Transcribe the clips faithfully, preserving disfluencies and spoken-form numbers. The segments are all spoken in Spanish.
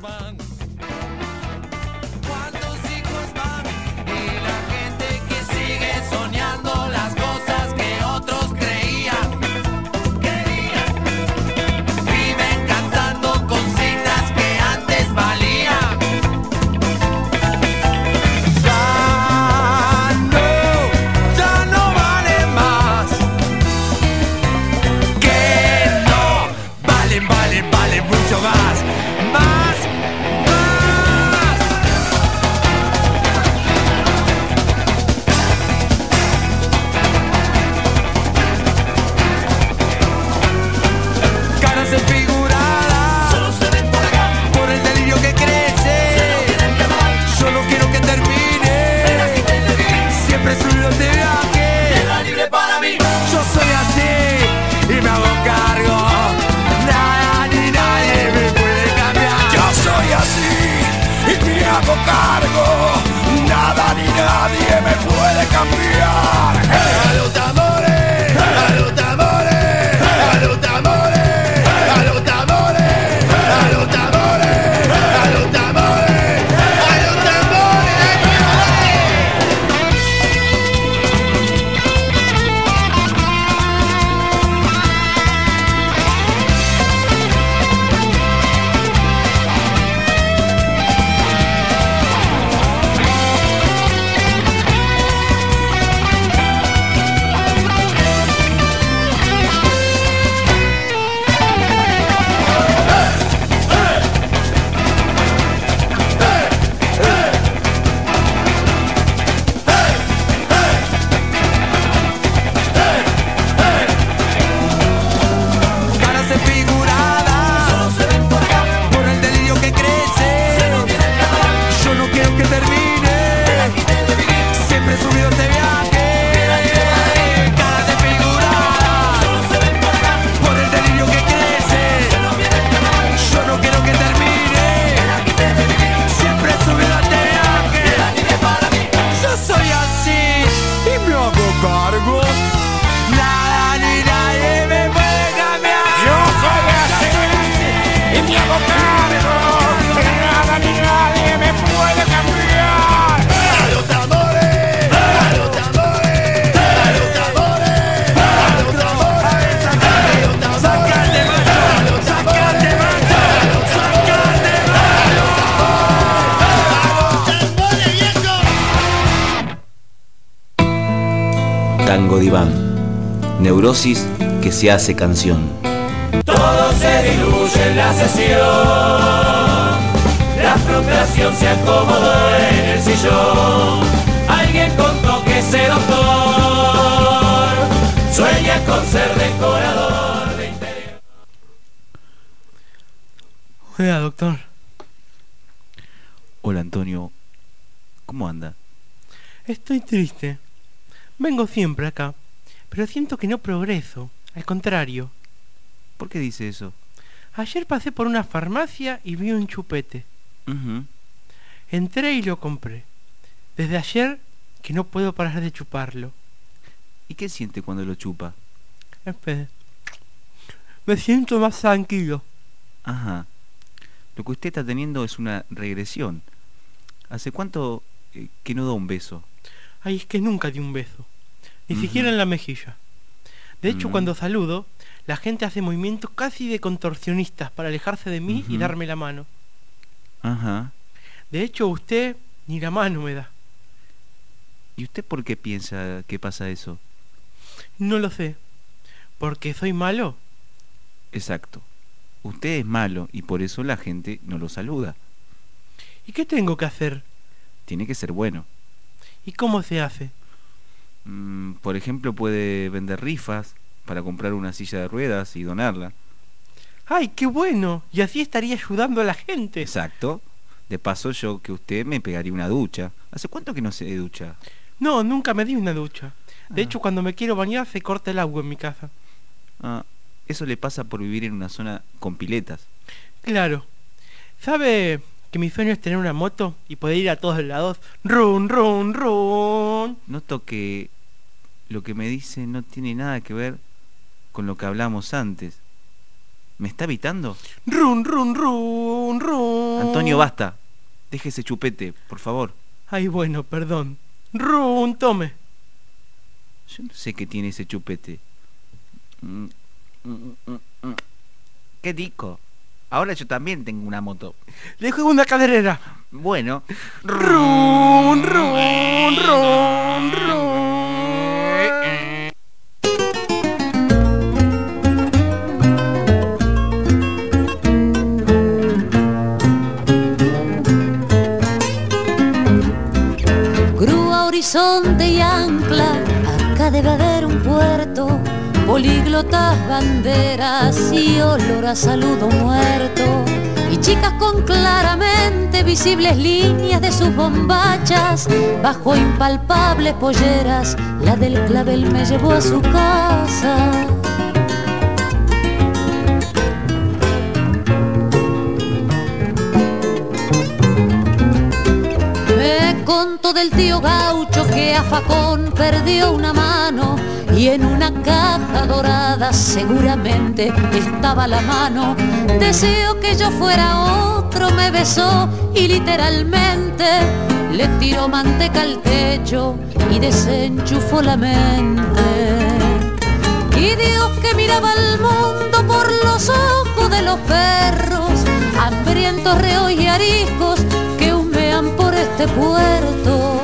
van. ¿Cuántos hijos van? Y la gente que sigue soñando las cosas que otros creían. Querían. Viven cantando consignas que antes valían. Ya no, ya no valen más. Que no, valen, valen, valen mucho más. Más, más. Caras desfiguradas, solo se ven por acá, por el delirio que crece. Se lo quieren llamar. Yo no quiero que termine. Siempre subido este viaje. Queda libre para mí. Yo soy así y me hago cargo. Nada ni nadie me puede cambiar. Yo soy así y me hago cargo. Nada ni nadie me puede cambiar. A los tambores, a los tambores, a los tambores, a los tambores, a los tambores, a los tambores, a los tambores. Caras desfiguradas, solo se ven por acá, por el delirio que crece. Se lo quieren llamar. Yo no quiero que termine. Siempre he subido este viaje. Caras desfiguradas, solo se ven por acá, por el delirio que crece. Se lo quieren llamar. Yo no quiero que termine. Siempre he subido este viaje. Yo soy así y me hago cargo. Nada ni nadie me puede cambiar. Yo soy así y me hago cargo. Nada ni nadie me puede cambiar. A los tambores, a los tambores, a los tambores, a los tambores, a los tambores, Sacate mano, sacate mano, sacate mano. Tango Diván. Neurosis que se hace canción. Todo se diluye en la sesión. La frustración se acomodó en el sillón. Alguien contó que ese doctor sueña con ser decorador de interior. Hola, doctor. Hola Antonio, ¿cómo anda? Estoy triste. Vengo siempre acá, pero siento que no progreso. Al contrario. ¿Por qué dice eso? Ayer pasé por una farmacia y vi un chupete. Ujú. Entré y lo compré. Desde ayer que no puedo parar de chuparlo. ¿Y qué siente cuando lo chupa? Espere. Me siento más tranquilo. Ajá. Lo que usted está teniendo es una regresión. ¿Hace cuánto eh, que no da un beso? Ay, es que nunca di un beso. Ni Ujú. siquiera en la mejilla. De hecho, Mm. cuando saludo, la gente hace movimientos casi de contorsionistas para alejarse de mí y Ujú. darme la mano. Ajá. De hecho, usted ni la mano me da. ¿Y usted por qué piensa que pasa eso? No lo sé. ¿Porque soy malo? Exacto. Usted es malo y por eso la gente no lo saluda. ¿Y qué tengo que hacer? Tiene que ser bueno. ¿Y cómo se hace? Mm, por ejemplo, puede vender rifas para comprar una silla de ruedas y donarla. ¡Ay, qué bueno! Y así estaría ayudando a la gente. Exacto. De paso, yo que usted me pegaría una ducha. ¿Hace cuánto que no se ducha? No, nunca me di una ducha. De Ah. hecho, cuando me quiero bañar se corta el agua en mi casa. Ah, eso le pasa por vivir en una zona con piletas. Claro. ¿Sabe que mi sueño es tener una moto y poder ir a todos lados? ¡Run, run, run! Noto que lo que me dice no tiene nada que ver con lo que hablamos antes. ¿Me está evitando? Run, run, run, run. Antonio, basta. Deje ese chupete, por favor. Ay, bueno, perdón. Run, tome. Yo no sé qué tiene ese chupete. Mm, mm, mm, mm. Qué rico. Ahora yo también tengo una moto. Le juego una caderera. Bueno. Run, run, run, run. Grúa, horizonte y ancla, acá debe haber un puerto. Políglotas, banderas y olor a saludo muerto. Y chicas con claramente visibles líneas de sus bombachas. Bajo impalpables polleras, la del clavel me llevó a su casa. Me contó del tío gaucho que a facón perdió una mano y en una caja dorada seguramente estaba la mano. Deseó que yo fuera otro, me besó y literalmente le tiró manteca al techo y desenchufó la mente. Y Dios que miraba al mundo por los ojos de los perros, hambrientos, reos y ariscos que humean por este puerto.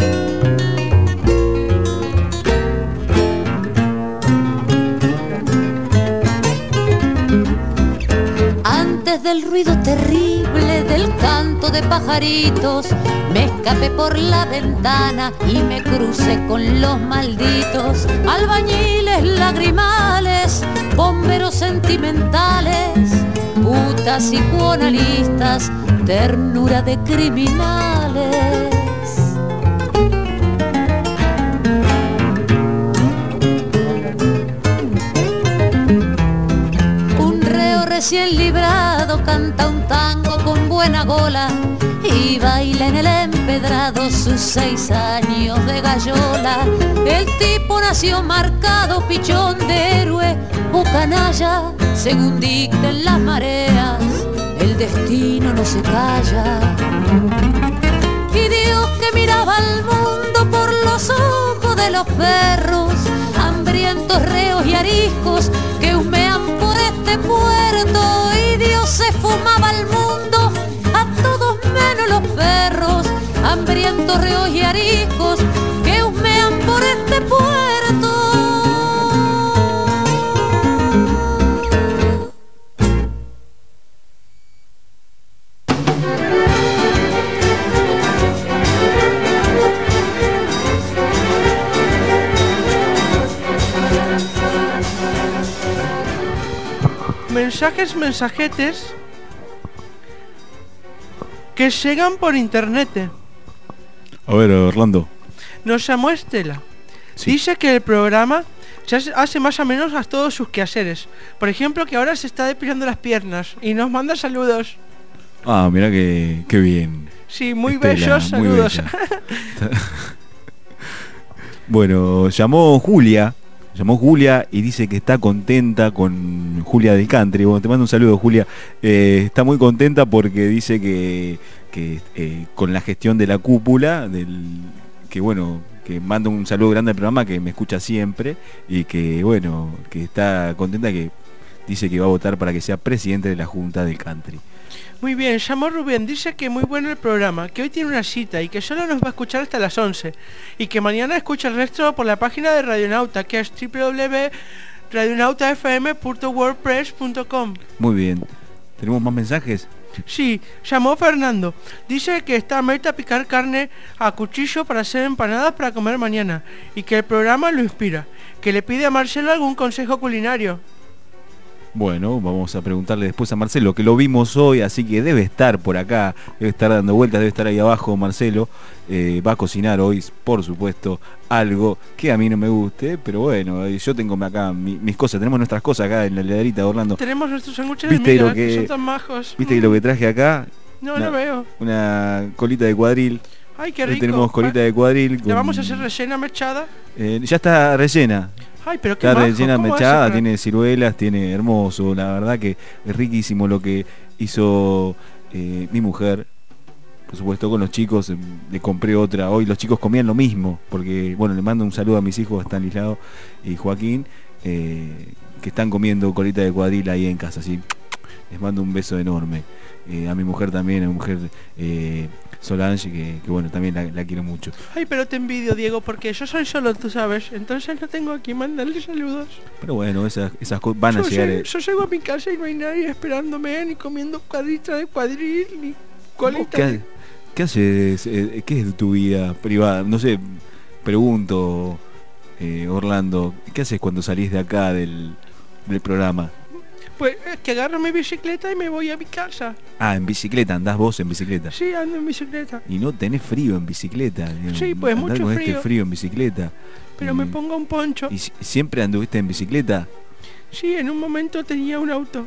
Antes del ruido terrible del canto de pajaritos, me escapé por la ventana y me crucé con los malditos. Albañiles lagrimales, bomberos sentimentales, putas y buonalistas, ternura de criminales. Un reo recién librado canta un tango con buena gola y baila en el empedrado sus seis años de gallola. El tipo nació marcado, pichón de héroe o canalla, según dicten las mareas, el destino no se calla. Y Dios que miraba al mundo por los ojos de los perros, hambrientos, reos y ariscos que humean por este puerto. Y Dios se fumaba al mundo, a todos menos los perros, hambrientos, reos y ariscos que humean por este puerto. Mensajes, mensajetes que llegan por internet. A ver, Orlando. Nos llamó Estela. Sí. Dice que el programa ya hace más o menos a todos sus quehaceres. Por ejemplo, que ahora se está depilando las piernas y nos manda saludos. Ah, mira que, que bien. Sí, muy Estela, bellos muy saludos. bella. Bueno, llamó Julia. Llamó Julia y dice que está contenta con Julia del Country. Bueno, te mando un saludo, Julia. Eh, está muy contenta porque dice que, que eh, con la gestión de la cúpula, del, que bueno, que manda un saludo grande al programa, que me escucha siempre y que bueno, que está contenta, que dice que va a votar para que sea presidente de la Junta del Country. Muy bien, llamó Rubén, dice que muy bueno el programa, que hoy tiene una cita y que solo nos va a escuchar hasta las once y que mañana escucha el resto por la página de Radionauta, que es doble u doble u doble u punto radionauta f m punto wordpress punto com. Muy bien. ¿Tenemos más mensajes? Sí, llamó Fernando, dice que está meta a picar carne a cuchillo para hacer empanadas para comer mañana y que el programa lo inspira, que le pide a Marcelo algún consejo culinario. Bueno, vamos a preguntarle después a Marcelo, que lo vimos hoy, así que debe estar por acá, debe estar dando vueltas, debe estar ahí abajo. Marcelo eh, va a cocinar hoy, por supuesto, algo que a mí no me guste, pero bueno, yo tengo acá mi, mis cosas, tenemos nuestras cosas acá en la heladerita de Orlando. Tenemos nuestros sándwiches de ¿Viste miga, lo que, que son tan majos. ¿Viste que lo que traje acá? No, una, no veo. Una colita de cuadril. Ay, qué Ahí rico. tenemos colita de cuadril. ¿La con, vamos a hacer rellena mechada? Eh, ya está rellena. Ay, pero qué Está majo, rellena ¿cómo hace mechada, para- tiene ciruelas, tiene hermoso. La verdad que es riquísimo lo que hizo eh, mi mujer. Por supuesto, con los chicos, eh, le compré otra. Hoy los chicos comían lo mismo, porque, bueno, le mando un saludo a mis hijos, Stanislao y Joaquín, eh, que están comiendo colita de cuadril ahí en casa, así. Les mando un beso enorme. Eh, a mi mujer también, a mi mujer eh, Solange, que, que bueno, también la, la quiero mucho. Ay, pero te envidio, Diego, porque yo soy solo, tú sabes. Entonces no tengo a quien mandarle saludos. Pero bueno, esas, esas cosas van a yo, llegar. llego, eh, yo llego a mi casa y no hay nadie esperándome, ni comiendo cuadrita de cuadril, ni colita ¿Qué, de... ha- qué haces? eh, ¿Qué es de tu vida privada? No sé, pregunto, eh, Orlando, ¿qué haces cuando salís de acá del, del programa? Pues es que agarro mi bicicleta y me voy a mi casa. Ah, en bicicleta, andás vos en bicicleta. Sí, ando en bicicleta. Y no tenés frío en bicicleta. Sí, pues, Andar mucho con frío. este frío en bicicleta. Pero Y- me pongo un poncho. ¿Y si- siempre anduviste en bicicleta? Sí, en un momento tenía un auto.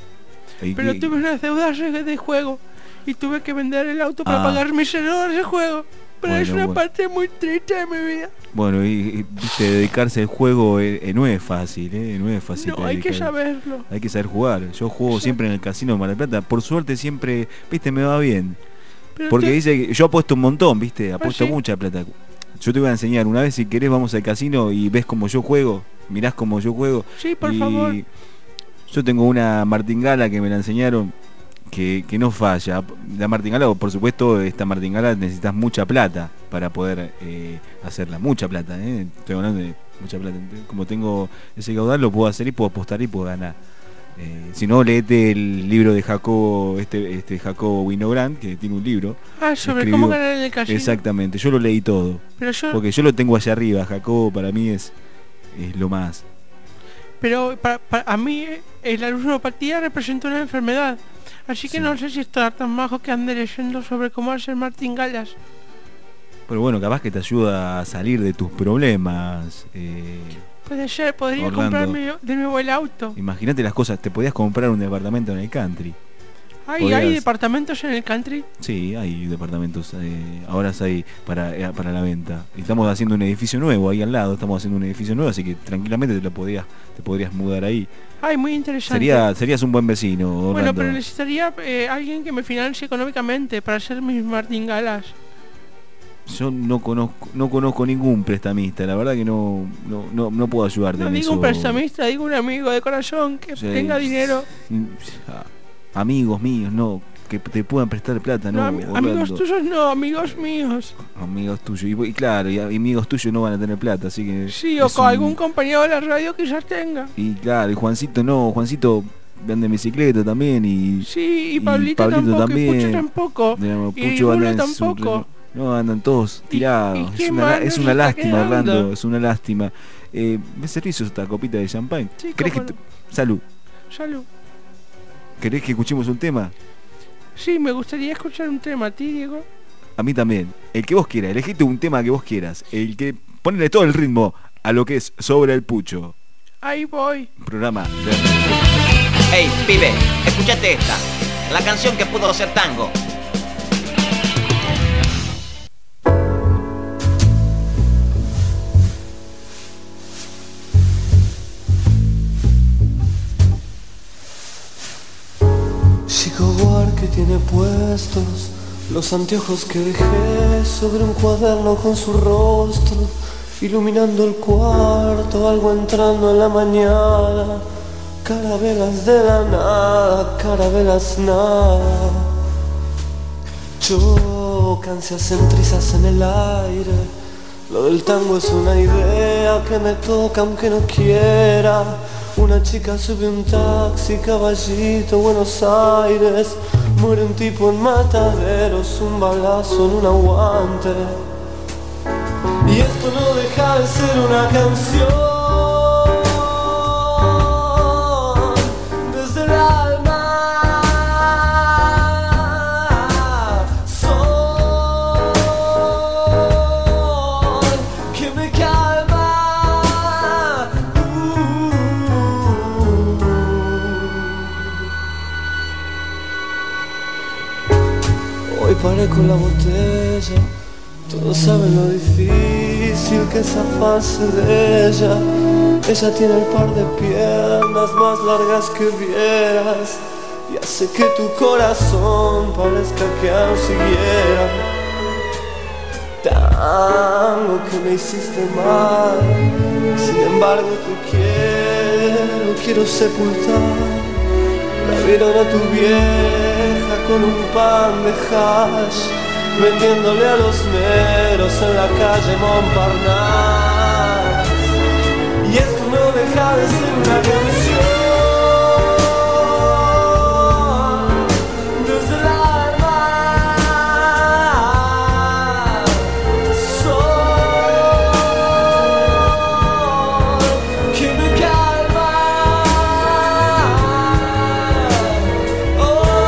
¿Y Pero qué- tuve unas deudas de de juego. Y tuve que vender el auto para Ah. pagar mis deudas de juego. Pero es Bueno, una bueno. parte muy triste de mi vida. Bueno, y, y, viste, dedicarse al juego eh, eh, no es fácil, eh, no es fácil. No, hay que dedicar- saberlo. Hay que saber jugar. Yo juego Exacto. siempre en el casino de Mar del Plata. Por suerte siempre, viste, me va bien. Pero Porque te- dice que yo apuesto un montón, viste, apuesto sí? mucha plata. Yo te voy a enseñar, una vez si querés vamos al casino y ves cómo yo juego, mirás cómo yo juego. Sí, por y favor. Yo tengo una martingala que me la enseñaron que, que no falla. La martingala, por supuesto, esta martingala necesitas mucha plata para poder eh, hacerla. Mucha plata, ¿eh? Estoy hablando de mucha plata. Como tengo ese caudal, lo puedo hacer y puedo apostar y puedo ganar. Eh, si no, léete el libro de Jacobo, este, este Jacobo Winogrand, que tiene un libro. Ah, sobre escribió- cómo ganar en el casino. Exactamente, yo lo leí todo. Pero yo, Porque yo lo tengo allá arriba. Jacobo para mí es, es lo más. pero para, para- a mí eh, la ludopatía representa una enfermedad. Así que Sí. no sé si estar tan majo que ande leyendo sobre cómo hacer martingalas. Pero bueno, capaz que te ayuda a salir de tus problemas. Eh, Puede ser, podría Orlando. comprarme de nuevo el auto. Imagínate las cosas, te podías comprar un departamento en el country. Hay, podrías- hay departamentos en el country. Sí, hay departamentos, eh, ahora hay para, eh, para la venta. Estamos haciendo un edificio nuevo ahí al lado, estamos haciendo un edificio nuevo, así que tranquilamente te lo podías, te podrías mudar ahí. Ay, muy interesante. Sería, serías un buen vecino, Orlando. Bueno, pero necesitaría eh, alguien que me financie económicamente para hacer mis martingalas. Yo no conozco, no conozco ningún prestamista, la verdad que no, no, no, no puedo ayudarte No en digo eso. un prestamista, digo un amigo de corazón que Sí. tenga dinero. Ah, amigos míos, no, que te puedan prestar plata, no, No, ami- Orlando. amigos tuyos no, amigos míos. Amigos tuyos, y, y claro, y amigos tuyos no van a tener plata, así que... Sí, o es con un- algún compañero de la radio quizás tenga. Y claro, y Juancito no, Juancito anda en bicicleta también y... Sí, y y Pablito, Pablito tampoco, también. y Pucho tampoco. digamos, Y Pucho anda Rulo en su- tampoco. no, andan todos ¿Y- tirados. y es quién una, más es nos una está lástima, quedando? Orlando, es una lástima. Eh, ¿Me servicio esta copita de champán? Sí, ¿Querés que cómo te- Salud. Salud. ¿Querés que escuchemos un tema? Sí, me gustaría escuchar un tema a ti, Diego. A mí también. El que vos quieras, elegiste un tema que vos quieras. El que... Ponle todo el ritmo a lo que es Sobre el Pucho. Ahí voy. Programa de... Hey, pibe, escúchate esta. La canción que pudo ser tango. Chico que tiene puestos los anteojos que dejé sobre un cuaderno con su rostro, iluminando el cuarto, algo entrando en la mañana. Carabelas de la nada, carabelas nada. Chocan, se hacen trizas en el aire. Lo del tango es una idea que me toca aunque no quiera. Una chica sube un taxi, Caballito, Buenos Aires. Muere un tipo en Mataderos, un balazo en un aguante. Y esto no deja de ser una canción desde el alma. Sol que me calma. uh. Hoy paré con la botella. Todos saben lo difícil que es zafarse de ella. Ella tiene el par de piernas más largas que vieras y hace que tu corazón parezca que aún siguiera. Tango que me hiciste mal, sin embargo te quiero, quiero sepultar. La vieron a tu vieja con un pan de hash, vendiéndole a los negros en la calle Montparnasse. Y esto no deja de ser una canción desde el alma. Sol que me calma. Oh,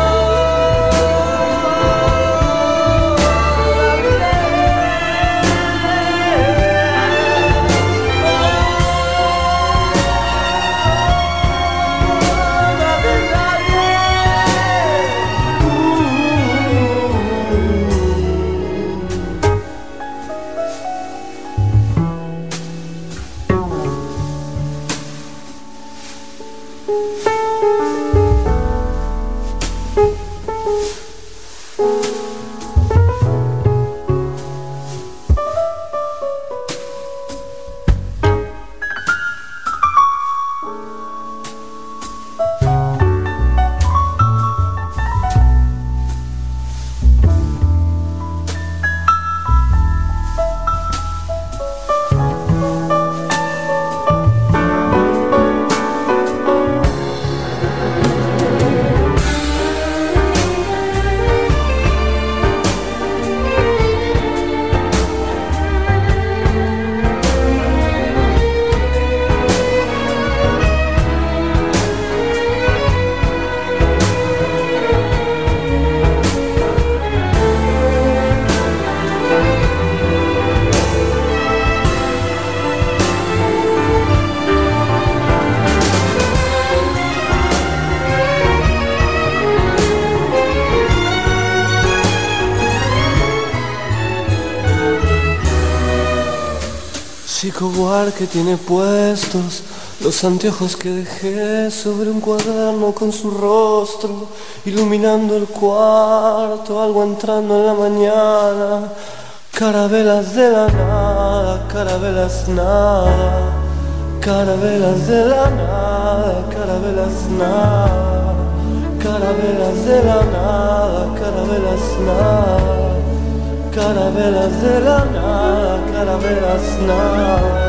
Chico Buarque tiene puestos los anteojos que dejé sobre un cuaderno con su rostro, iluminando el cuarto, algo entrando en la mañana. Carabelas de la nada, carabelas nada, carabelas de la nada, carabelas nada, carabelas de la nada, carabelas nada, carabelas de la nada, carabelas nada.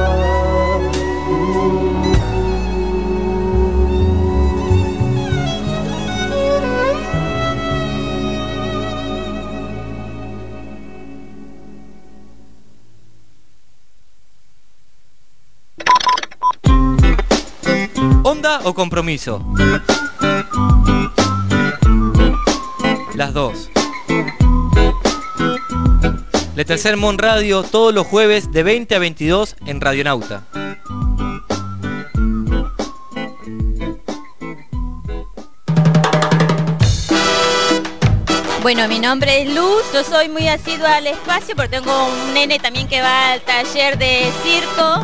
¿Onda o compromiso? Las dos. Le Tercer Mon Radio todos los jueves de veinte a veintidós en Radionauta. Bueno, mi nombre es Luz, yo soy muy asidua al espacio porque tengo un nene también que va al taller de circo.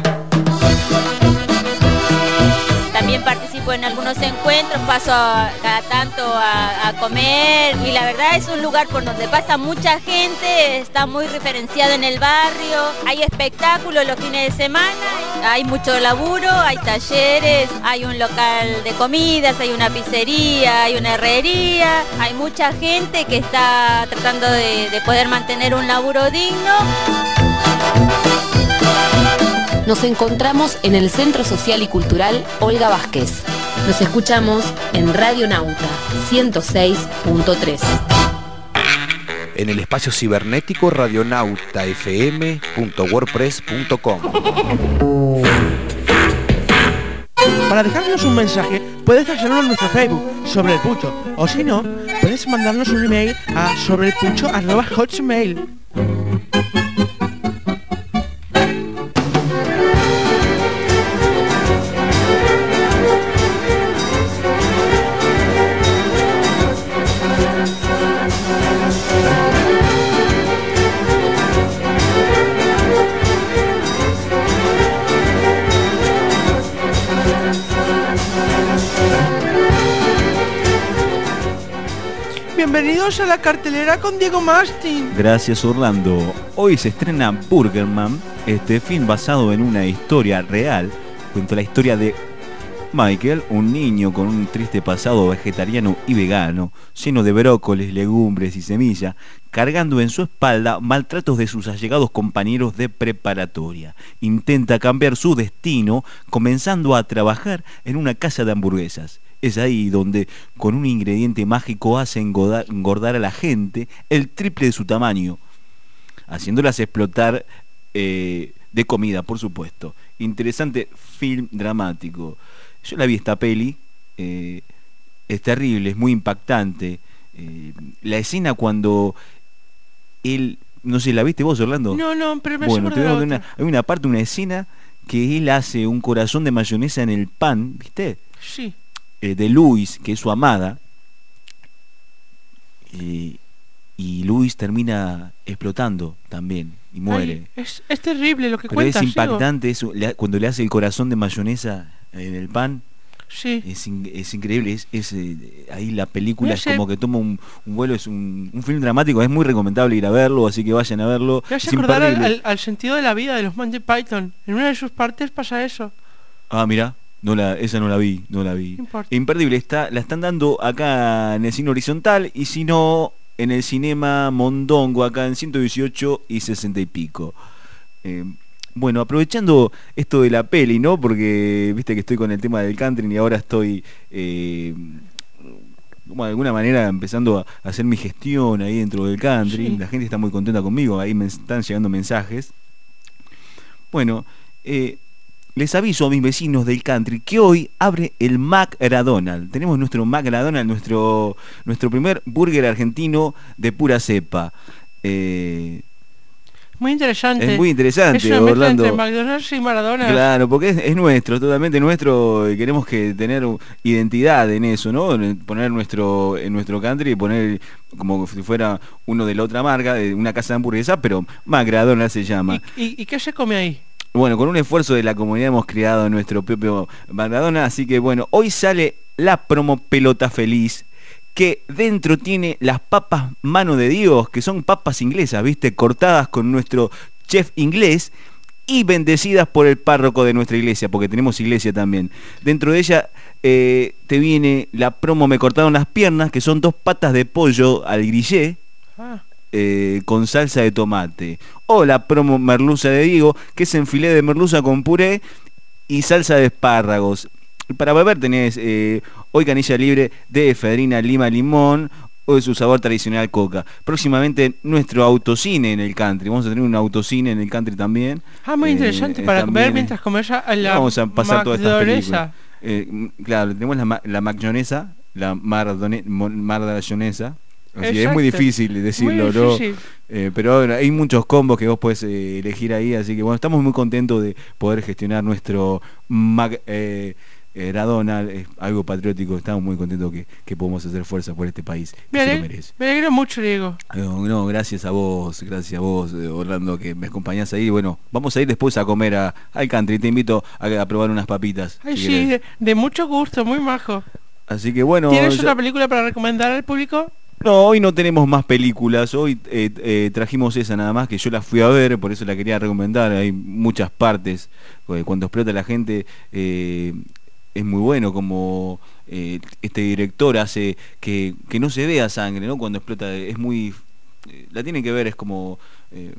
También participo en algunos encuentros, paso a, cada tanto a, a comer y la verdad es un lugar por donde pasa mucha gente, está muy referenciado en el barrio, hay espectáculos los fines de semana, hay mucho laburo, hay talleres, hay un local de comidas, hay una pizzería, hay una herrería, hay mucha gente que está tratando de, de poder mantener un laburo digno. Nos encontramos en el Centro Social y Cultural Olga Vázquez. Nos escuchamos en Radionauta ciento seis punto tres. En el espacio cibernético radionauta f m punto wordpress punto com. Para dejarnos un mensaje, puedes hacerlo en nuestro Facebook, Sobre el Pucho. O si no, puedes mandarnos un email a sobreelpucho arroba hotmail. Bienvenidos a la cartelera con Diego Mastin. Gracias, Orlando. Hoy se estrena Burgerman, este film basado en una historia real. Cuenta la historia de Michael, un niño con un triste pasado vegetariano y vegano, lleno de brócolis, legumbres y semillas, cargando en su espalda maltratos de sus allegados compañeros de preparatoria. Intenta cambiar su destino comenzando a trabajar en una casa de hamburguesas. Es ahí donde con un ingrediente mágico hace engordar, engordar a la gente el triple de su tamaño, haciéndolas explotar eh, de comida, por supuesto. Interesante film dramático. Yo la vi esta peli, eh, es terrible, es muy impactante. Eh, la escena cuando él, no sé, ¿la viste vos, Orlando? No, no, pero me bueno, acuerdo de la una, otra. hay una parte, una escena que él hace un corazón de mayonesa en el pan, ¿viste? Sí. Eh, de Luis, que es su amada, eh, y Luis termina explotando también y muere. Ay, es, es terrible lo que Pero cuentas. es impactante eso, le, cuando le hace el corazón de mayonesa en el pan. Sí. Es, in, es increíble, es, es eh, ahí la película es como que toma un, un vuelo, es un, un film dramático, es muy recomendable ir a verlo, así que vayan a verlo. Me hace Es acordar al, imperdible. al, al sentido de la vida de los Monty Python. En una de sus partes pasa eso. Ah, mira, no la, esa no la vi, no la vi. No importa. Imperdible, está, la están dando acá en el cine horizontal y si no, en el cinema Mondongo, acá en ciento dieciocho y sesenta y pico. Eh, Bueno, aprovechando esto de la peli, ¿no? Porque viste que estoy con el tema del country y ahora estoy, eh, como de alguna manera, empezando a hacer mi gestión ahí dentro del country. Sí. La gente está muy contenta conmigo, ahí me están llegando mensajes. Bueno, eh, les aviso a mis vecinos del country que hoy abre el McDonald's. Tenemos nuestro McDonald's, nuestro, nuestro primer burger argentino de pura cepa. Eh... Muy interesante. Es muy interesante, es una mezcla Orlando. entre McDonald's y Maradona. Claro, porque es, es nuestro, totalmente nuestro, y queremos que tener identidad en eso, ¿no? En poner nuestro, en nuestro country y poner como si fuera uno de la otra marca, de una casa de hamburguesa, pero McDonald's se llama. ¿Y, y, y qué se come ahí? Bueno, con un esfuerzo de la comunidad hemos creado nuestro propio McDonald's, así que bueno, hoy sale la promo Pelota Feliz, que dentro tiene las papas Mano de Dios, que son papas inglesas, ¿viste? Cortadas con nuestro chef inglés y bendecidas por el párroco de nuestra iglesia, porque tenemos iglesia también. Dentro de ella eh, te viene la promo Me Cortaron las Piernas, que son dos patas de pollo al grillé, Ah. eh, con salsa de tomate. O la promo Merluza de Diego, que es en filé de merluza con puré y salsa de espárragos. Para beber tenés eh, hoy canilla libre de efedrina, lima, limón o de su sabor tradicional coca. Próximamente nuestro autocine en el country. Vamos a tener un autocine en el country también. Ah, muy Eh, interesante. eh, Para también, comer mientras comes a la vamos a pasar todas estas McDonald'sa. películas. Eh, claro, tenemos la, ma- la macjonesa, la mardone- mon- mardonesa. Así que es muy Exacto. difícil decirlo, Muy ¿no? difícil. Eh, pero bueno, hay muchos combos que vos podés eh, elegir ahí, así que bueno, estamos muy contentos de poder gestionar nuestro Mac, eh, eh, Donald, es algo patriótico, estamos muy contentos que, que podemos hacer fuerza por este país. Me, Que se lo aleg- merece. me alegro mucho, Diego. No, no, gracias a vos, gracias a vos, eh, Orlando, que me acompañás ahí. Bueno, vamos a ir después a comer a, al country, te invito a, a probar unas papitas. Ay, si sí, querés. de, de mucho gusto, muy majo. Así que bueno. ¿Tienes ya- otra película para recomendar al público? No, hoy no tenemos más películas, hoy eh, eh, trajimos esa nada más, que yo la fui a ver, por eso la quería recomendar, hay muchas partes, eh, cuando explota la gente eh, es muy bueno como eh, este director hace que, que no se vea sangre, ¿no? Cuando explota es muy, eh, la tienen que ver, es como eh,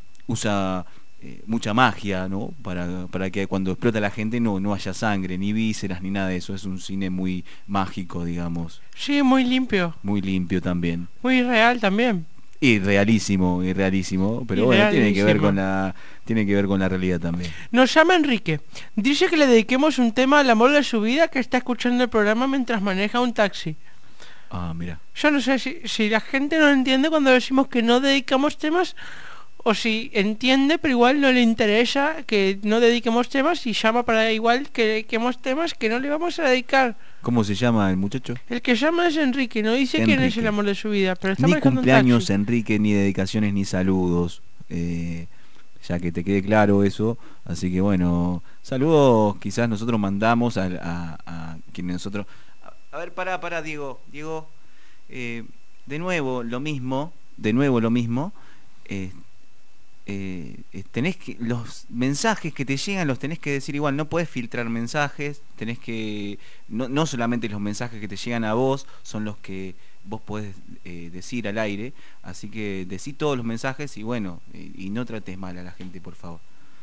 usa eh, mucha magia, ¿no? Para, para que cuando explota la gente no, no haya sangre, ni vísceras, ni nada de eso, es un cine muy mágico, digamos. Sí, muy limpio. Muy limpio también. Muy real también. Y realísimo, y realísimo, pero Y bueno, tiene que ver realísimo. con la tiene que ver con la realidad también. Nos llama Enrique. Dice que le dediquemos un tema al amor de su vida, que está escuchando el programa mientras maneja un taxi. Ah, mira. Yo no sé si, si la gente no entiende cuando decimos que no dedicamos temas, o si entiende pero igual no le interesa que no dediquemos temas y llama para igual que dediquemos temas que no le vamos a dedicar. ¿Cómo se llama el muchacho? El que llama es Enrique, no dice quién es Enrique. el amor de su vida, pero está Ni manejando un cumpleaños, taxi. Enrique, ni dedicaciones, ni saludos. Eh, ya que te quede claro eso. Así que bueno, saludos quizás nosotros mandamos a, a, a quienes nosotros... A, a ver, pará, pará, Diego. Diego, eh, de nuevo lo mismo, de nuevo lo mismo, eh, eh, tenés que, los mensajes que te llegan los tenés que decir igual, no podés filtrar mensajes, tenés que, no, no solamente los mensajes que te llegan a vos son los que vos podés eh, decir al aire, así que decí todos los mensajes y bueno, eh, y no trates mal a la gente, por favor.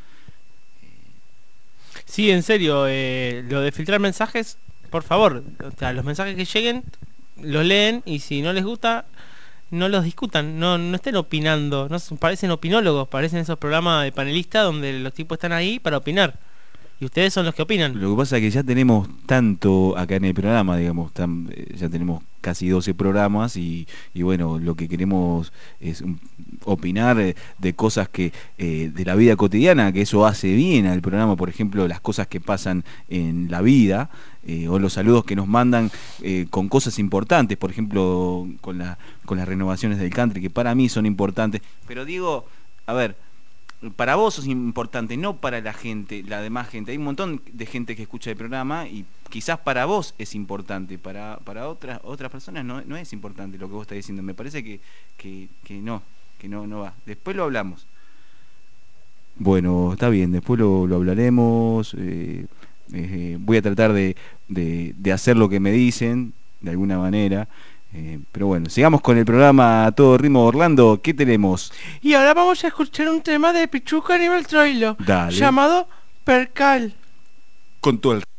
Sí, en serio, eh, lo de filtrar mensajes, por favor, o sea, los mensajes que lleguen, los leen y si no les gusta, no los discutan, no, no estén opinando, no parecen opinólogos, parecen esos programas de panelistas donde los tipos están ahí para opinar. Y ustedes son los que opinan. Lo que pasa es que ya tenemos tanto acá en el programa, digamos, tan, ya tenemos casi doce programas y, y bueno, lo que queremos es um, opinar eh, de cosas que eh, de la vida cotidiana, que eso hace bien al programa, por ejemplo, las cosas que pasan en la vida, eh, o los saludos que nos mandan eh, con cosas importantes, por ejemplo, con, la, con las renovaciones del country, que para mí son importantes. Pero digo, a ver, para vos es importante, no para la gente, la demás gente. Hay un montón de gente que escucha el programa y quizás para vos es importante, para, para otras otras personas no, no es importante lo que vos estás diciendo. Me parece que, que, que no, que no, no va. Después lo hablamos. Bueno, está bien, después lo, lo hablaremos. Eh, eh, voy a tratar de, de, de hacer lo que me dicen, de alguna manera. Eh, pero bueno, sigamos con el programa a todo ritmo. Orlando, ¿qué tenemos? Y ahora vamos a escuchar un tema de Pichuco Aníbal Troilo, Dale. llamado Percal. Con todo el...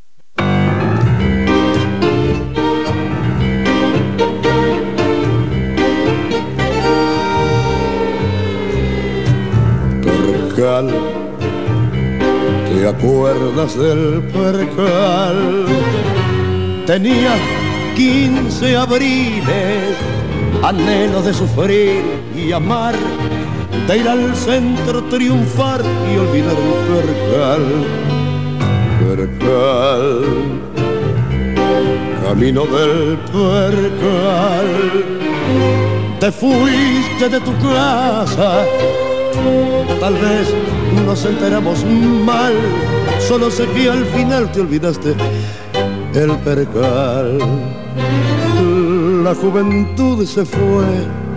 Percal, ¿te acuerdas del Percal? Tenía quince abriles, anhelos de sufrir y amar, de ir al centro, triunfar y olvidar el Percal. Percal, camino del Percal, te fuiste de tu casa, tal vez nos enteramos mal, solo sé que al final te olvidaste el Percal. La juventud se fue,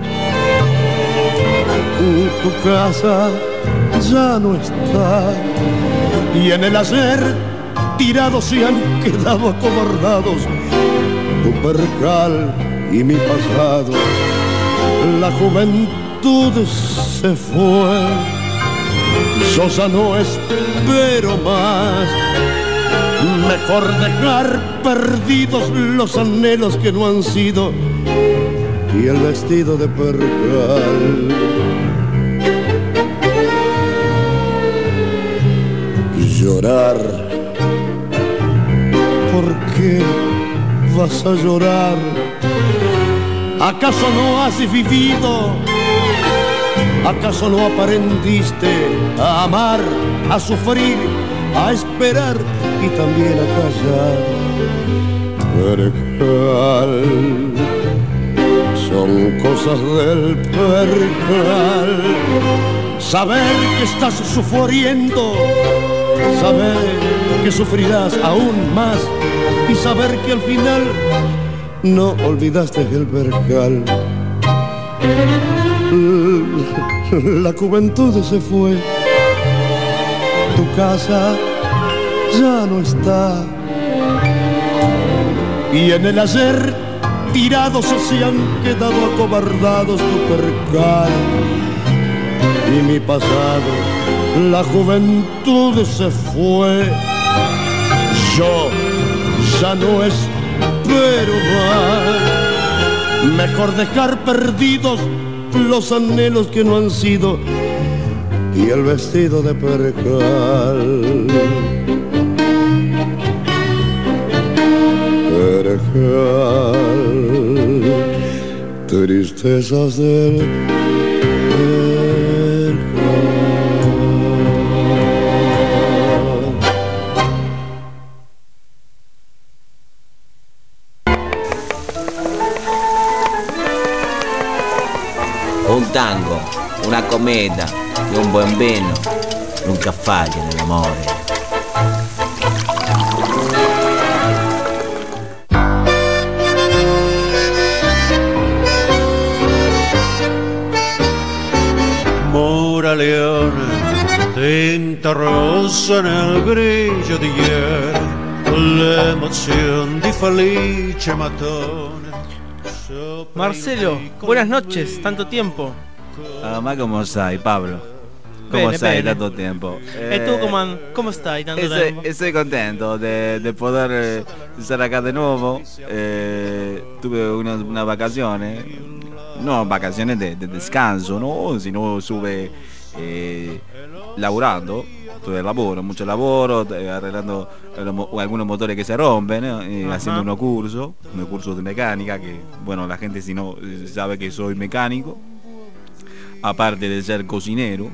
tu casa ya no está, y en el ayer tirados se han quedado acobardados tu Percal y mi pasado. La juventud se fue, yo ya no espero más. Mejor dejar perdidos los anhelos que no han sido y el vestido de Percal. Llorar, ¿por qué vas a llorar? ¿Acaso no has vivido? ¿Acaso no aprendiste a amar, a sufrir, a esperar y también a callar? Percal, son cosas del Percal. Saber que estás sufriendo, saber que sufrirás aún más y saber que al final no olvidaste el Percal. La juventud se fue, tu casa ya no está, y en el ayer tirados se han quedado acobardados tu Percal y mi pasado. La juventud se fue, yo ya no espero más. Mejor dejar perdidos los anhelos que no han sido y el vestido de Percal. Percal, tristezas del un tango, una cometa y un buen vino nunca fallan el amor. Laura León, tinta rosa nel grigio di ieri, l'emozione di Felice Matone. Marcelo, buenas noches, tanto tiempo. Ah, ma come stai, Pablo? ¿Cómo Bene, estás bene. tanto tiempo? ¿Y tú cómo, cómo estás tanto Estoy, tiempo? estoy contento de, de poder eh, estar acá de nuevo. Eh, tuve unas, unas vacaciones, no vacaciones de, de descanso, ¿no? Sino estuve eh, laburando, tuve laboro, mucho laboro, eh, arreglando eh, los mo- algunos motores que se rompen, ¿no? Eh, Ajá. haciendo unos cursos, unos cursos de mecánica, que bueno, la gente si no eh, sabe que soy mecánico, aparte de ser cocinero.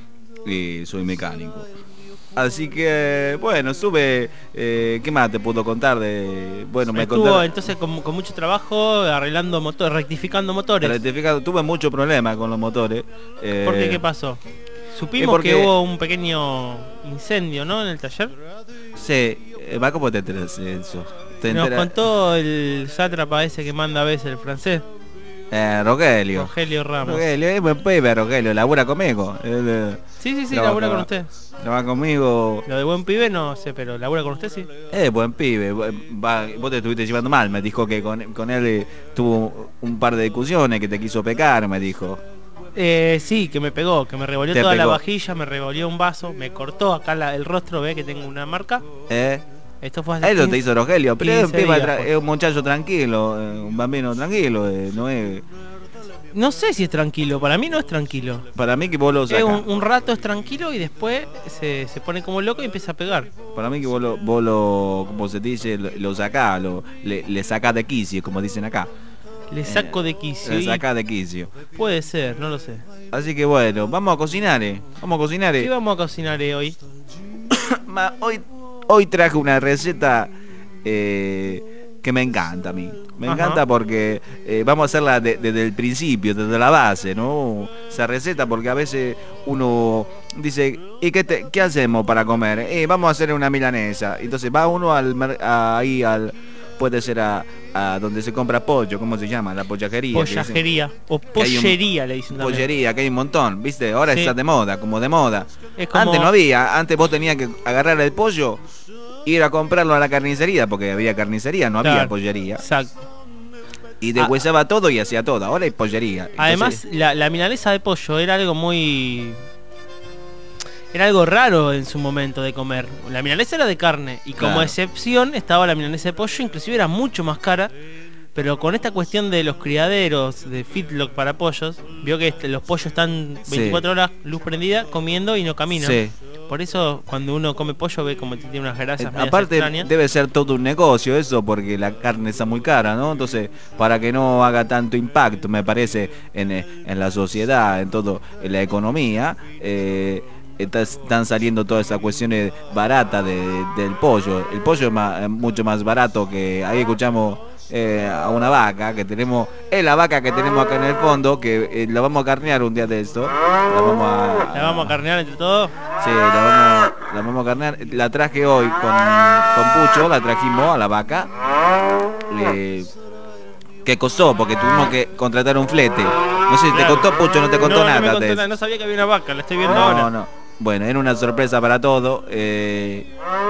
Eh, soy mecánico. Así que, bueno, estuve... Eh, ¿Qué más te puedo contar? de Bueno, me Estuvo contaron... entonces con, con mucho trabajo arreglando motores, rectificando motores. Rectificado, tuve muchos problemas con los motores. eh, ¿Por qué? ¿Qué pasó? Supimos y porque- que hubo un pequeño incendio, ¿no? En el taller. Sí, eh, va, ¿cómo te enteras de eso? ¿Te Nos enteras? contó el sátrapa ese que manda a veces el francés, Eh, Rogelio. Rogelio Ramos. Rogelio, es buen pibe, Rogelio, labura conmigo. Él, eh, Sí, sí, sí, trabaja- labura con usted. Trabaja conmigo. Lo de buen pibe no sé, pero labura con usted sí. Es buen pibe, va, vos te estuviste llevando mal, me dijo que con, con él eh, tuvo un par de discusiones, que te quiso pecar, me dijo. Eh, sí, que me pegó, que me revolvió Te toda la pegó. vajilla, me revolvió un vaso, me cortó acá la- el rostro, ve que tengo una marca. ¿Eh? Esto fue hace Eso te quince hizo Rogelio, pero es un, quince pibe días, tra- pues. es un muchacho tranquilo, eh, un bambino tranquilo, eh, no es... No sé si es tranquilo, para mí no es tranquilo. Para mí que vos lo Es sacás. un, un rato es tranquilo y después se, se pone como loco y empieza a pegar. Para mí que vos lo, vos lo como se dice, lo, lo sacás, lo, le, le sacás de quicio, como dicen acá. Le saco de quicio. Le y sacás de quicio. Puede ser, no lo sé. Así que bueno, vamos a cocinar, eh. Vamos a cocinar, eh. ¿Qué vamos a cocinar eh, hoy? Ma, hoy, hoy traje una receta eh, que me encanta a mí. Me Ajá. encanta porque eh, vamos a hacerla de- desde el principio, desde la base, ¿no? Esa receta, porque a veces uno dice, ¿y qué, te- qué hacemos para comer? Eh, vamos a hacer una milanesa. Entonces va uno al mer- a- ahí al... Puede ser a, a donde se compra pollo, ¿cómo se llama? La pollajería. que dicen. Pollajería o Que hay un- pollería le dicen también. Pollería, que hay un montón, ¿viste? Ahora Sí. está de moda, como de moda. Es como- Antes no había, antes vos tenías que agarrar el pollo, ir a comprarlo a la carnicería, porque había carnicería, no había Claro, pollería. Exacto. Y deshuesaba todo y hacía todo. Ahora hay pollería. Entonces, Además, la, la milanesa de pollo era algo muy... Era algo raro en su momento de comer. La milanesa era de carne y como Claro. excepción estaba la milanesa de pollo, inclusive era mucho más cara. Pero con esta cuestión de los criaderos de feedlot para pollos, vio que este- los pollos están veinticuatro horas luz prendida comiendo y no caminan. Sí. Por eso cuando uno come pollo ve como tiene unas grasas eh, medias aparte extrañas. debe ser todo un negocio eso, porque la carne está muy cara, ¿no? Entonces, para que no haga tanto impacto, me parece, en, eh, en la sociedad, en todo, en la economía, eh, está- están saliendo todas esas cuestiones baratas de- del pollo. El pollo es ma- es mucho más barato que... Ahí escuchamos eh, a una vaca que tenemos... Es la vaca que tenemos acá en el fondo, que eh, la vamos a carnear un día de esto. La vamos a... La vamos a carnear entre todos. Sí, la vamos, la vamos a carnear. La traje hoy con, con Pucho, la trajimos a la vaca. Eh, ¿Qué costó? Porque tuvimos que contratar un flete. No sé si te Claro. contó Pucho, no te contó no, nada no me de contó eso. nada, no sabía que había una vaca, la estoy viendo No, ahora. no, no. Bueno, era una sorpresa para todos. Eh,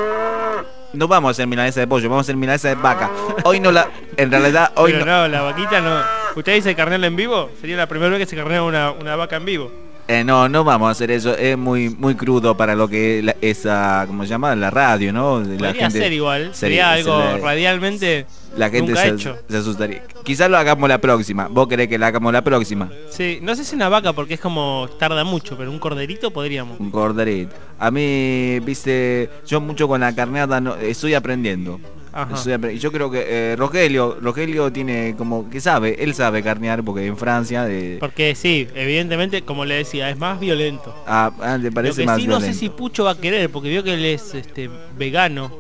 no vamos a hacer milanesa de pollo, vamos a hacer milanesa de vaca. Hoy no la... En realidad, hoy Pero no... no, la vaquita no. ¿Usted dice carnearla en vivo? Sería la primera vez que se carnea una, una vaca en vivo. Eh, no, no vamos a hacer eso, es muy muy crudo para lo que la, esa, ¿cómo se llama? La radio, ¿no? La Podría ser igual, sería algo se le- radialmente La gente nunca se, hecho. se asustaría. Quizás lo hagamos la próxima. ¿Vos querés que la hagamos la próxima? Sí, no sé si una vaca porque es como tarda mucho, pero un corderito podríamos. Un corderito. A mí, viste, yo mucho con la carneada no, estoy aprendiendo. Ajá. Estoy apre- yo creo que eh, Rogelio, Rogelio tiene como que sabe, él sabe carnear porque en Francia eh, Porque sí, evidentemente, como le decía, es más violento. ah, ah, le Lo parece que más sí no violento. sé si Pucho va a querer, porque vio que él es este vegano.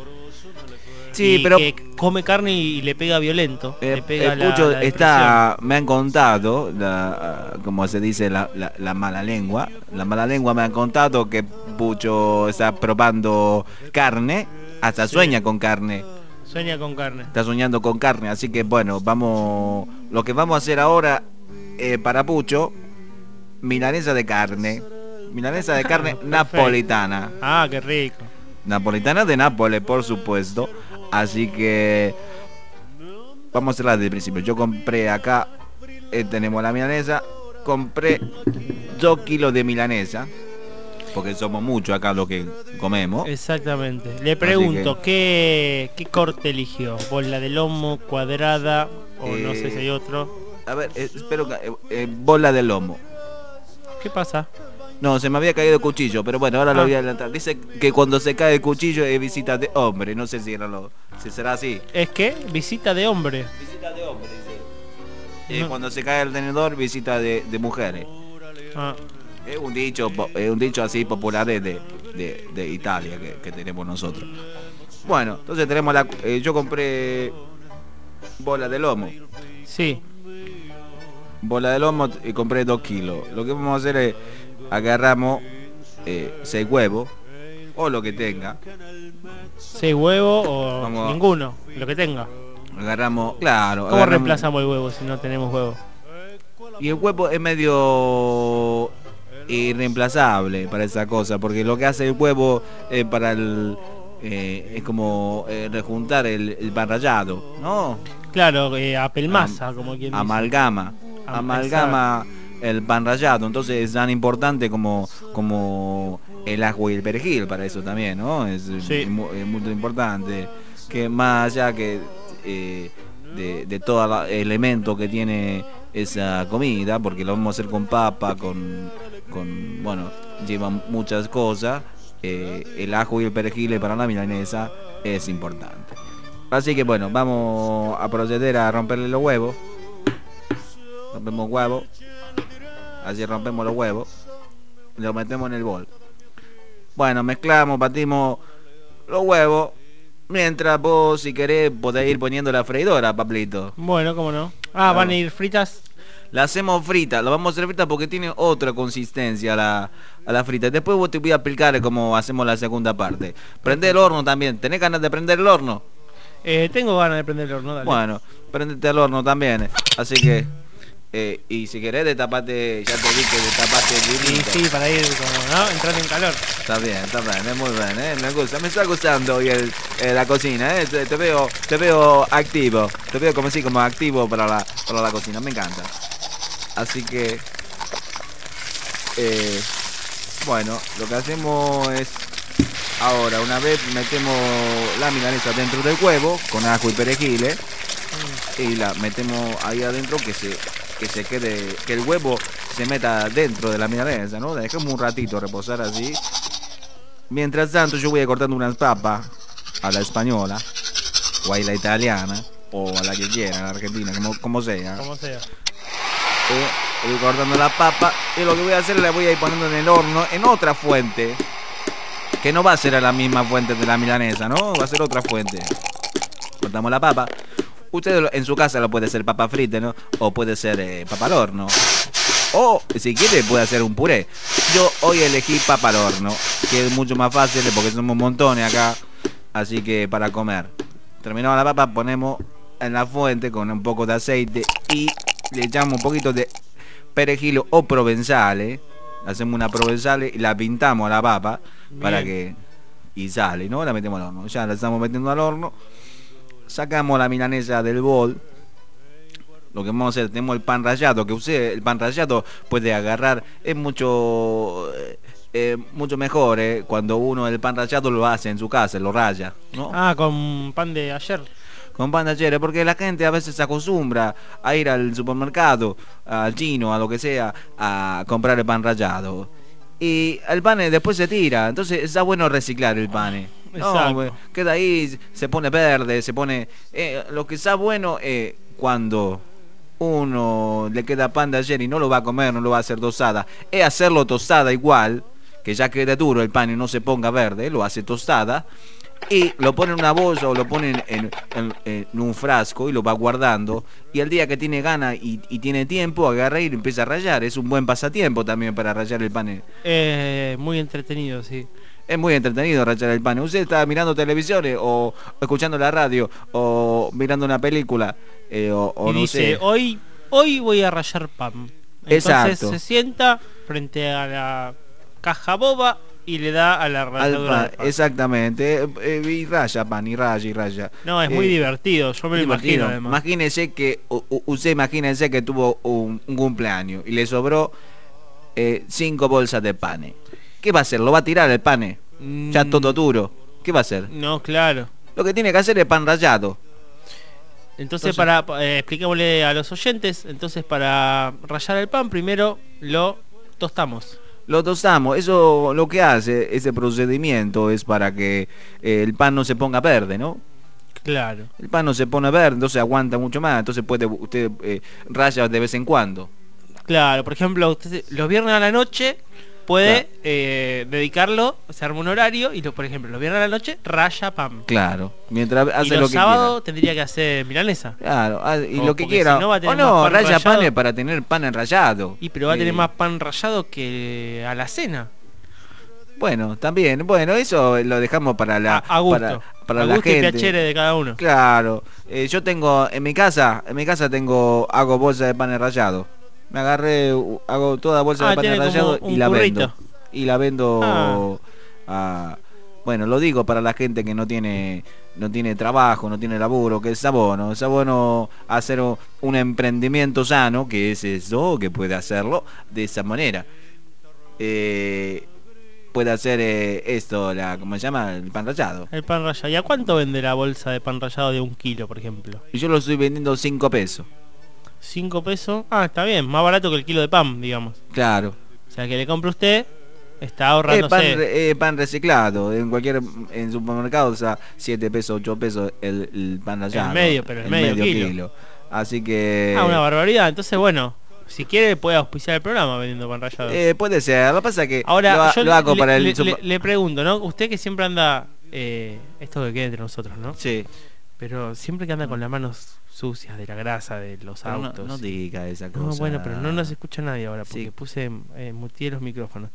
Sí, y pero- que come carne y le pega violento. Eh, le pega el la- Pucho la está, me han contado, la, ah, como se dice, la, la- la mala lengua. La mala lengua me han contado que Pucho está probando carne, hasta Sí. sueña con carne. Sueña con carne. Está soñando con carne, así que bueno, vamos. Lo que vamos a hacer ahora eh, para Pucho, milanesa de carne. Milanesa de carne Perfecto. napolitana. Ah, qué rico. Napolitana de Nápoles, por supuesto. Así que vamos a hacerla desde el principio. Yo compré acá, eh, tenemos la milanesa. Compré dos kilos de milanesa, porque somos muchos acá lo que comemos. Exactamente. Le pregunto, ¿qué, qué corte eligió? ¿Bola de lomo, cuadrada o no sé si hay otro? A ver, eh, espero que... eh, eh, bola de lomo. ¿Qué pasa? No, se me había caído el cuchillo, pero bueno, ahora Ah. lo voy a adelantar. Dice que cuando se cae el cuchillo es visita de hombre. No sé si, era lo, si será así. ¿Es que? Visita de hombre. Visita de hombre, dice. Eh, No. Cuando se cae el tenedor, visita de, de mujeres. Ah. Es un dicho, po- es un dicho así popular de, de, de- de Italia que, que tenemos nosotros. Bueno, entonces tenemos la... eh, yo compré bola de lomo. Sí. Bola de lomo y compré dos kilos. Lo que vamos a hacer es agarramos eh, seis huevos o lo que tenga. ¿Seis huevos o Vamos. ninguno? Lo que tenga. Agarramos, claro. ¿Cómo agarramos- reemplazamos el huevo si no tenemos huevo? Y el huevo es medio irreemplazable para esa cosa, porque lo que hace el huevo eh, para el eh, es como eh, rejuntar el, el pan rallado, ¿no? Claro, eh, apelmaza, como quien dice. Amalgama, Am- amalgama el pan rallado, entonces es tan importante como como el ajo y el perejil para eso también, ¿no? Es, Sí. es mu- es muy importante, que más allá que eh, de, de todo los elementos que tiene esa comida, porque lo vamos a hacer con papa, con, con bueno, lleva muchas cosas, eh, el ajo y el perejil para la milanesa es importante. Así que bueno, vamos a proceder a romperle los huevos. Rompemos huevos. Así rompemos los huevos. Y los metemos en el bol. Bueno, mezclamos, batimos los huevos. Mientras vos, si querés, podés ir poniendo la freidora, Pablito. Bueno, cómo no. Ah, van a ir fritas. La hacemos frita, la vamos a hacer frita porque tiene otra consistencia a la, a la frita. Después vos te voy a explicar cómo hacemos la segunda parte. Prende el horno también. ¿Tenés ganas de prender el horno? Eh, tengo ganas de prender el horno, dale. Bueno, prendete el horno también. Así que, eh, y si querés, destapate, ya te di que destapaste el Sí, vinito. sí, para ir como, ¿no? Entrando en calor. Está bien, está bien, es muy bien, ¿eh? Me gusta, me está gustando hoy el, eh, la cocina, ¿eh? Te, te veo, te veo activo, te veo como así, como activo para la, para la cocina, me encanta. Así que, eh, bueno, lo que hacemos es, ahora, una vez metemos la milanesa dentro del huevo, con ajo y perejil, ¿eh? Y la metemos ahí adentro que se, que se quede, que el huevo se meta dentro de la milanesa, ¿no? Dejemos un ratito reposar así. Mientras tanto yo voy a cortando unas papas a la española, o a la italiana, o a la que quiera, a la argentina, como, como sea. Como sea. Eh, voy cortando la papa y lo que voy a hacer la voy a ir poniendo en el horno, en otra fuente, que no va a ser a la misma fuente de la milanesa, ¿no? Va a ser otra fuente. Cortamos la papa. Ustedes lo- en su casa lo puede ser papa frita, ¿no? O puede ser eh, papa al horno. O si quiere puede hacer un puré. Yo hoy elegí papa al horno, que es mucho más fácil porque somos montones acá. Así que para comer. Terminamos la papa, ponemos en la fuente con un poco de aceite y le echamos un poquito de perejil o provenzale. Hacemos una provenzale y la pintamos a la papa para que... Y sale, ¿no? La metemos al horno. Ya la estamos metiendo al horno. Sacamos la milanesa del bol. Lo que vamos a hacer, tenemos el pan rallado, que usted, el pan rallado puede agarrar, es mucho eh, eh, mucho mejor eh, cuando uno el pan rallado lo hace en su casa, lo raya, ¿no? Ah, con pan de ayer. Con pan de ayer, porque la gente a veces se acostumbra a ir al supermercado, al chino, a lo que sea, a comprar el pan rallado. Y el pan eh, después se tira, entonces está bueno reciclar el pan. eh. No, Exacto. pues, queda ahí, se pone verde, se pone... eh, lo que está bueno es cuando uno le queda pan de ayer y no lo va a comer, no lo va a hacer tostada, es hacerlo tostada igual, que ya quede duro el pan y no se ponga verde, lo hace tostada y lo pone en una bolsa o lo pone en, en- en- en un frasco y lo va guardando, y el día que tiene ganas y, y tiene tiempo agarra y lo empieza a rallar. Es un buen pasatiempo también para rallar el pan. Eh, muy entretenido, sí. Es muy entretenido rallar el pan. Usted está mirando televisiones o escuchando la radio o mirando una película eh, o, o y no dice, sé. hoy, hoy voy a rallar pan. Entonces Exacto. se sienta frente a la caja boba y le da a la Al ralladura pan, del pan. Exactamente, eh, eh, y raya pan, y raya, y raya. No, es muy Eh, divertido, yo me lo divertido. imagino además. Imagínese que, u- u- usted imagínese que tuvo un, un cumpleaños y le sobró eh, cinco bolsas de panes. ¿Qué va a hacer? ¿Lo va a tirar el pane? Ya Mm. todo duro. ¿Qué va a hacer? No, claro. Lo que tiene que hacer es pan rallado. Entonces, Entonces- para eh, expliquémosle a los oyentes, entonces para rallar el pan primero lo tostamos. Lo tostamos. Eso lo que hace, ese procedimiento es para que eh, el pan no se ponga verde, ¿no? Claro. El pan no se pone verde, entonces aguanta mucho más. Entonces puede usted eh, raya de vez en cuando. Claro, por ejemplo, usted los viernes a la noche puede Claro. eh, dedicarlo, se arma un horario y lo, por ejemplo, los viernes a la noche raya pan. Claro. Mientras Y hace los lo que sábados tendría que hacer milanesa. quiera. Claro, ah, y O lo que porque quiera. si no va a O tener no, más pan raya rallado. panes para tener pan enrayado. Y pero va a tener Eh, más pan rallado que a la cena. Bueno, también. Bueno, eso lo dejamos para la A gusto. para, para a la gusto y gente. piacere de cada uno. Claro. Eh, yo tengo en mi casa, en mi casa tengo hago bolsa de pan enrayado. Me agarré, u- hago toda bolsa Ah, de pan tiene como enrayado un y la currito. vendo. Y la vendo Ah. a bueno, lo digo para la gente que no tiene no tiene trabajo, no tiene laburo, que es abono, es abono hacer o- un emprendimiento sano, que es eso, que puede hacerlo de esa manera. Eh, puede hacer eh, esto, la, ¿cómo se llama? El pan rallado. El pan rallado. ¿Y a cuánto vende la bolsa de pan rallado de un kilo, por ejemplo? Y yo lo estoy vendiendo cinco pesos. ¿Cinco pesos? Ah, está bien. Más barato que el kilo de pan, digamos. Claro. O sea, que le compre usted, está Es ahorrándose. pan, re- eh, pan reciclado. En cualquier en supermercado, o sea, siete pesos, ocho pesos el, el pan rallado. El medio, pero el medio kilo. Así que... Ah, una barbaridad. Entonces, bueno, si quiere puede auspiciar el programa vendiendo pan rallado. eh, puede ser. Lo que pasa es que Ahora, lo, ha- yo lo hago le, para el... le- super- le- le pregunto, ¿no? Usted que siempre anda... eh, esto que queda entre nosotros, ¿no? Sí. Pero siempre que anda con las manos sucias de la grasa de los Pero no- autos. no diga esa cosa. No, bueno, pero no nos escucha nadie ahora porque Sí. puse, eh, muteé los micrófonos.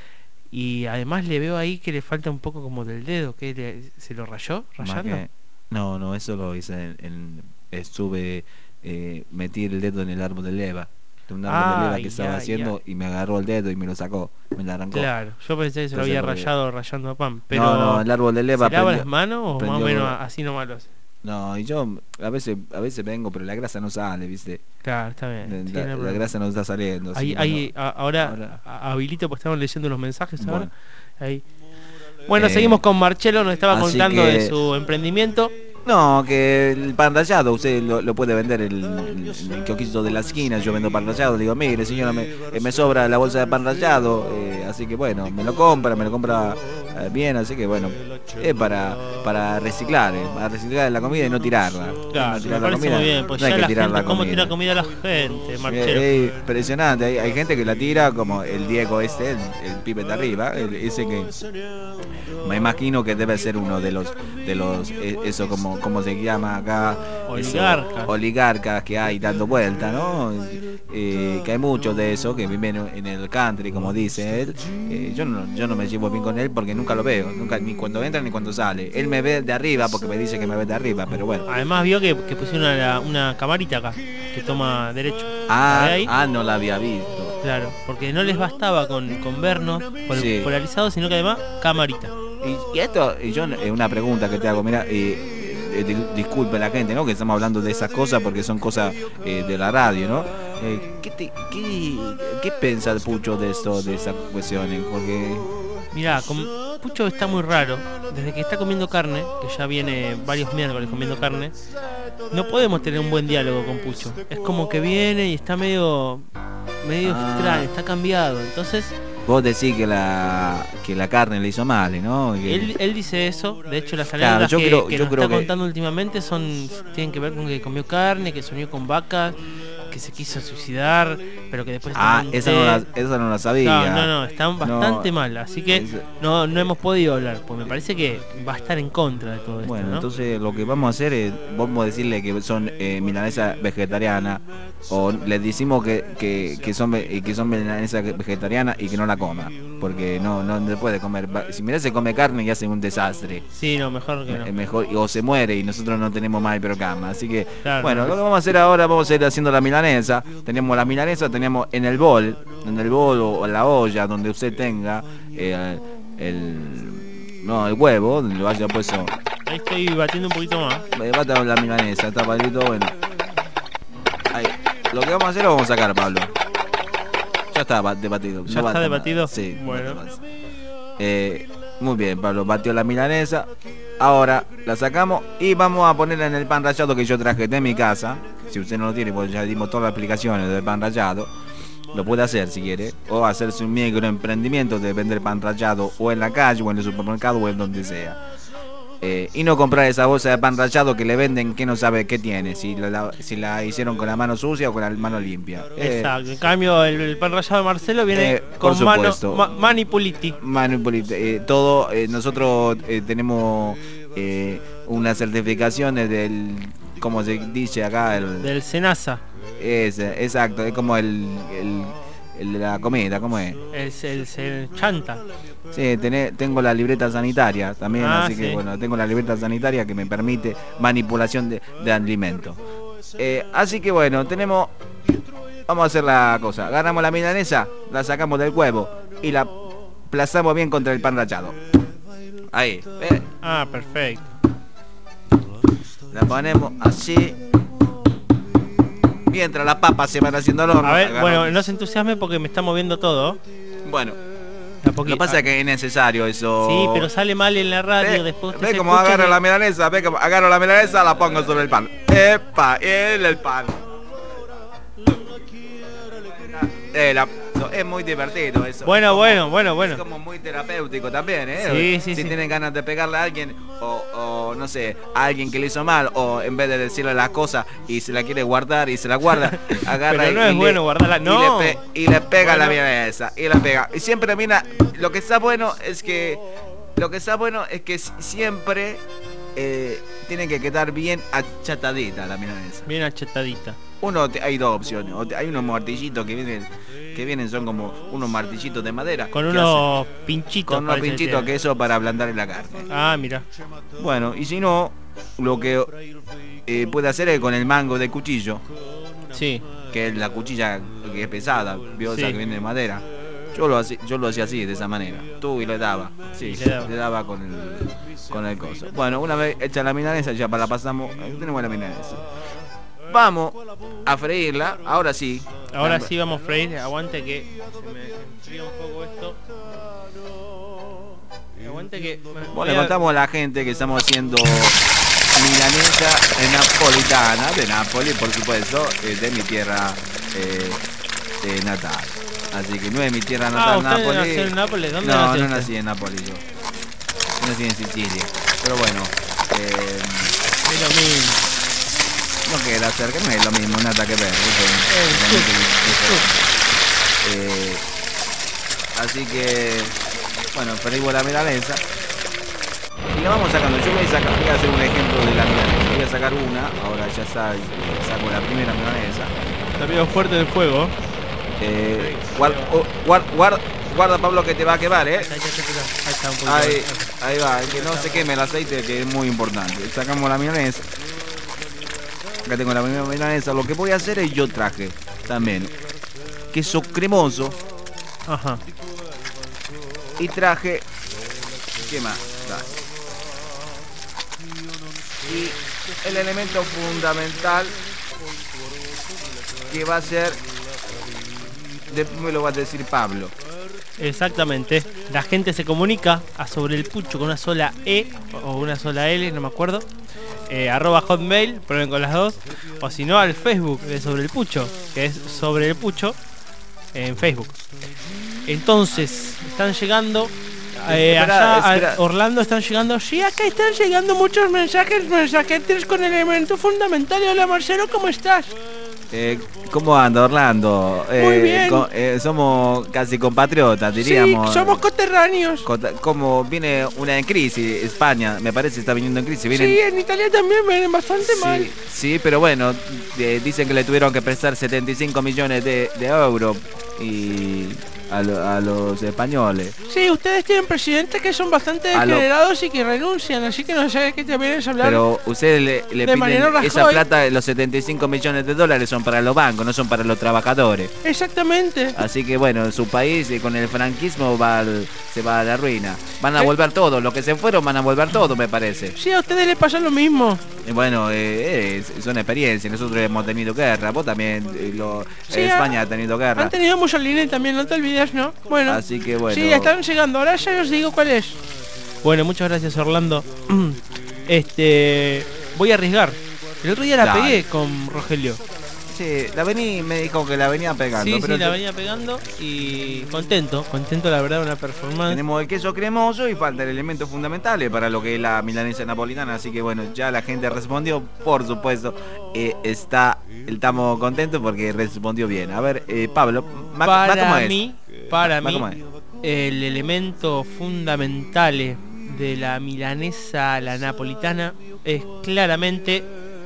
Y además le veo ahí que le falta un poco como del dedo, que le- se lo rayó, Más rayando. que- No, no, eso lo hice en... en- estuve... Eh, metí el dedo en el árbol de leva. De un árbol de leva Ay, que estaba ay, haciendo y me agarró el dedo y me lo sacó. Me lo arrancó. Claro, yo pensé que se lo Entonces, había porque- rayado rayando a pan. Pero No, no, el árbol de leva ¿se lava prendió- las manos o más o prendió- menos así nomás lo hace? No, y yo a veces a veces vengo, pero la grasa no sale, ¿viste? Claro, está bien. La, sí, la- no hay la problema. grasa no está saliendo. así Ahí, que ahí, no. a- ahora, Ahora- a- habilito porque estamos leyendo los mensajes ahora. Bueno. Ahí. Bueno, Eh, seguimos con Marcelo, nos estaba así contando que- de su emprendimiento. No, que el pan rallado usted lo, lo puede vender en el, el, el kiosquito de la esquina. Yo vendo pan rallado. Le digo, mire, señora, me, eh, me sobra la bolsa de pan rallado. eh, así que bueno, me lo compra, me lo compra eh, bien. Así que bueno, es para, para reciclar, eh, para reciclar la comida y no tirarla. Claro, no me tirar la parece comida, muy bien, pues no hay ya que la tirar gente, la ¿cómo comida. tira comida la gente, Marcelo? Es impresionante, hay, hay gente que la tira como el Diego este, el, el pibe de arriba, el- ese que me imagino que debe ser uno de los de los eh, eso como como se llama acá, eso, Oligarcas. oligarcas que hay dando vuelta, ¿no? Eh, que hay muchos de esos que viven en el country, como dice él. Eh, yo no yo no me llevo bien con él porque nunca lo veo, nunca ni cuando entra ni cuando sale. Él me ve de arriba porque me dice que me ve de arriba, pero bueno. Además vio que, que pusieron una, una camarita acá, que toma derecho. Ah, ¿La ve ahí? ah, no la había visto. Claro, porque no les bastaba con, con vernos pol- Sí. polarizados, sino que además camarita. Y, y esto, y yo, eh, una pregunta que te hago, mira, eh, eh, di- disculpe la gente, ¿no? Que estamos hablando de esas cosas porque son cosas eh, de la radio, ¿no? Eh, ¿qué, te- qué, ¿Qué piensa el Pucho de esto, de esas cuestiones? Porque... Mirá, con Pucho está muy raro. Desde que está comiendo carne, que ya viene varios miércoles comiendo carne, no podemos tener un buen diálogo con Pucho. Es como que viene y está medio medio Ah. extraño, está cambiado. Entonces, Vos decís que la que la carne le hizo mal, ¿no? Que- él, él dice eso. De hecho, las Claro, anécdotas yo que, creo- que yo nos creo está que- contando últimamente son tienen que ver con que comió carne, que soñó con vacas, que se quiso suicidar, pero que después Ah, tomó un esa té. no, la, esa no la sabía. No, no, no, están bastante No, mal, así que es- no, no hemos podido hablar, pues me parece que va a estar en contra de todo esto, Bueno, ¿no? entonces lo que vamos a hacer es, vamos a decirle que son eh, milanesas vegetarianas, o les decimos que, que, que son ve- que son milanesas vegetarianas y que no la coma, porque no no se puede comer. Va- Si mira se come carne y hace un desastre. Sí, no, mejor que no. Es mejor, o se muere y nosotros no tenemos más programa. Así que, Claro, bueno, no. lo que vamos a hacer ahora, vamos a ir haciendo la milanesa. Tenemos la milanesa, tenemos en el bol, en el bol o en la olla donde usted tenga eh, el, no, el huevo, donde lo haya puesto. Ahí estoy batiendo un poquito más. Eh, bata la milanesa, está Pablito, bueno. Ahí. Lo que vamos a hacer lo vamos a sacar, Pablo. Ya está debatido. ¿Ya no está bata debatido? más. Sí. Bueno. Eh, muy bien, Pablo, batió la milanesa. Ahora la sacamos y vamos a ponerla en el pan rallado que yo traje de mi casa. Si usted no lo tiene, pues ya dimos todas las explicaciones del pan rallado. Lo puede hacer si quiere. O hacerse un microemprendimiento de vender pan rallado o en la calle o en el supermercado o en donde sea. Eh, y no comprar esa bolsa de pan rallado que le venden que no sabe qué tiene, si la, si la hicieron con la mano sucia o con la mano limpia. Eh, Exacto, en cambio el, el pan rallado de Marcelo viene eh, con por mano, supuesto. ma, manipuliti. Manipuliti. Eh, todo, eh, nosotros eh, tenemos eh, unas certificaciones del, como se dice acá, el, del SENASA. Es, exacto, es como el, el, el de la comida, ¿cómo es? Es el, el chanta. Sí, tené, tengo la libreta sanitaria también, Ah, así que sí. bueno, tengo la libreta sanitaria que me permite manipulación de, de alimentos. Eh, así que bueno, tenemos, vamos a hacer la cosa, agarramos la milanesa, la sacamos del huevo y la aplazamos bien contra el pan rallado. Ahí, ¿ves? Ah, perfecto. La ponemos así. Mientras las papas se van haciendo al horno. A ver, agarramos. bueno, no se entusiasme porque me está moviendo todo. Bueno, A lo que pasa es que es necesario eso. Sí, pero sale mal en la radio. Ve, después usted ve se como escucha agarro que- la milanesa, ve como agarro la milanesa, la pongo sobre el pan. Epa, el, el pan. Eh, la- no, es muy divertido eso. Bueno, Es como- bueno, bueno, bueno. Es como muy terapéutico también, ¿eh? Sí, sí, si sí. tienen ganas de pegarle a alguien o, o, no sé, a alguien que le hizo mal o en vez de decirle las cosas y se la quiere guardar y se la guarda, agarra Pero y, no es y bueno guardarla, y no. le, pe- y le pega Bueno. la milanesa y la pega. Y siempre mira, lo que está bueno es que lo que está bueno es que si- siempre eh, tiene que quedar bien achatadita la milanesa. Bien achatadita. Uno, te- hay dos opciones. O te- hay unos martillitos que vienen, que vienen son como unos martillitos de madera. Con que unos hacen- pinchitos. con unos parece pinchitos que- que eso para ablandar la carne. Ah, mira. Bueno, y si no, lo que eh, puede hacer es con el mango de cuchillo. Sí. Que es la cuchilla que es pesada, vio esa Sí. que viene de madera. Yo lo hacía, yo lo hacía así, de esa manera. Tú y le daba. Sí, Y le le daba. daba, con el con el coso. Bueno, una vez hecha la milanesa, ya para la pasamos. Ahí tenemos la milanesa. Vamos a freírla, ahora sí. Ahora La- sí vamos a freír. Aguante que se me enfría un poco esto. Aguante que... Bueno, voy le a- contamos a la gente que estamos haciendo milanesa eh, napolitana, de Nápoles, por supuesto, eh, de mi tierra eh, eh, natal. Así que no es mi tierra Ah, natal, ¿usted Nápoles. nació en Nápoles? ¿Dónde no, nació no usted? nací en Nápoles yo. Yo nací en Sicilia. Pero bueno, eh, Es lo mismo. no queda cerca, no es lo mismo, nada que ver. Eh, así que, bueno, freímos la milanesa. Y la vamos sacando. Yo voy a, sacar, voy a hacer un ejemplo de la milanesa. Voy a sacar una, ahora ya sa- saco la primera milanesa. Está medio fuerte el fuego. Eh, guarda, guarda, guarda, guarda, Pablo, que te va a quemar, ¿eh? Ahí está, ahí está un poquito. Ahí, ahí va, que no se queme el aceite, que es muy importante. Sacamos la milanesa. Acá tengo la primera milanesa. Lo que voy a hacer es yo traje también queso cremoso. Ajá. Y traje... ¿Qué más? Dale. Y el elemento fundamental que va a ser... Después me lo va a decir Pablo. Exactamente. La gente se comunica a Sobre el Pucho con una sola E o una sola L, no me acuerdo. Eh, arroba hotmail, prueben con las dos. O si no, al Facebook de Sobre el Pucho, que es Sobre el Pucho en Facebook. Entonces, están llegando... eh, Espera, allá espera. a Orlando están llegando. Sí, acá están llegando muchos mensajes, mensajetes con el elemento fundamental. Y hola Marcelo, ¿cómo estás? Eh, ¿Cómo anda Orlando? Eh, Muy bien. co- eh, somos casi compatriotas, diríamos. Sí, somos coterráneos. Cota- Como viene una en crisis, España, me parece está viniendo en crisis. Vienen, Sí, en Italia también vienen bastante mal. sí, sí, pero bueno, eh, dicen que le tuvieron que prestar setenta y cinco millones de, de euros y a, lo- a los españoles. Sí, ustedes tienen presidentes que son bastante A lo- degenerados y que renuncian, así que no sé qué te vienes a hablar. Pero ustedes le, le de Mariano piden esa Rajoy. plata, los setenta y cinco millones de dólares son para los bancos, no son para los trabajadores. Exactamente. Así que bueno, su país eh, con el franquismo va al- se va a la ruina. Van a ¿Qué? volver todos, los que se fueron van a volver todos, me parece. Sí, a ustedes les pasa lo mismo. Y bueno, eh, es, es una experiencia. Nosotros hemos tenido guerra, vos también, eh, lo- Sí, eh, ah, España ha tenido guerra. Han tenido Mussolini también, no te olvides, ¿no? Bueno. Así que bueno. Sí, ya están llegando. Ahora ya os digo cuál es. Bueno, muchas gracias Orlando. Este, voy a arriesgar. El otro día la Dale. pegué con Rogelio. Sí, la vení, me dijo que la venía pegando. Sí, pero sí, la te- venía pegando y contento, contento la verdad, una performance. Tenemos el queso cremoso y falta el elemento fundamental eh, para lo que es la milanesa napolitana. Así que bueno, ya la gente respondió, por supuesto. eh, está, estamos contentos porque respondió bien. A ver, eh, Pablo, ma- ma- ¿cómo Para es? mí, para Ma- mí, ¿cómo es? el elemento fundamental de la milanesa a la napolitana es claramente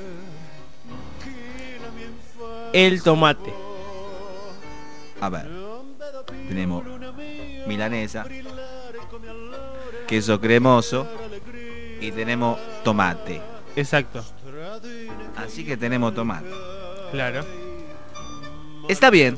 el tomate. A ver, tenemos milanesa, queso cremoso y tenemos tomate. Exacto. Así que tenemos tomate. Claro. Está bien.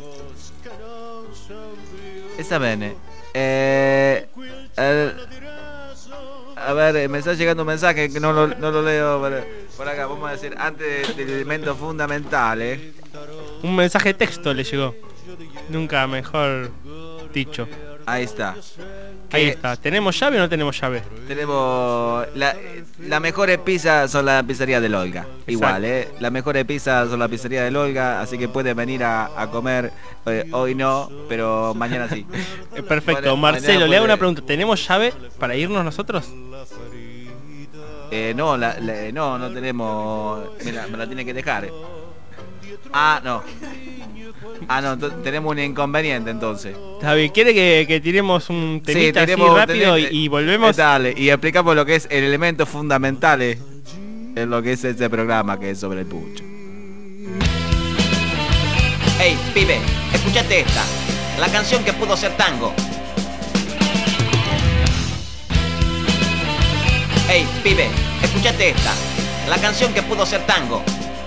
Está bien. Eh, eh, a ver, eh, me está llegando un mensaje que no lo, no lo leo por, por acá. Vamos a decir, antes del elemento fundamental, ¿eh? Un mensaje de texto le llegó. Nunca mejor dicho. Ahí está. Ahí Que está. ¿Tenemos llave o no tenemos llave? Tenemos... La, las mejores pizzas son la pizzería del Olga. Igual, ¿eh? Las mejores pizzas son la pizzería del Olga, así que pueden venir a, a comer. eh, hoy no, pero mañana sí. Eh, Perfecto. Bueno, Marcelo, mañana le hago puede- una pregunta. ¿Tenemos llave para irnos nosotros? Eh, no, la- la- no, no tenemos... Me la, me la tiene que dejar. eh. Ah, no. Ah, no, ento- tenemos un inconveniente entonces. Está bien. ¿Quiere que, que tiremos un temita tenemos- así rápido tenemos- y, y volvemos? Dale, y explicamos lo que es el elemento fundamental eh, en lo que es este programa, que es sobre el pucho. Hey, pibe, escúchate esta. La canción que pudo ser tango. Hey, pibe, escúchate esta. La canción que pudo ser tango.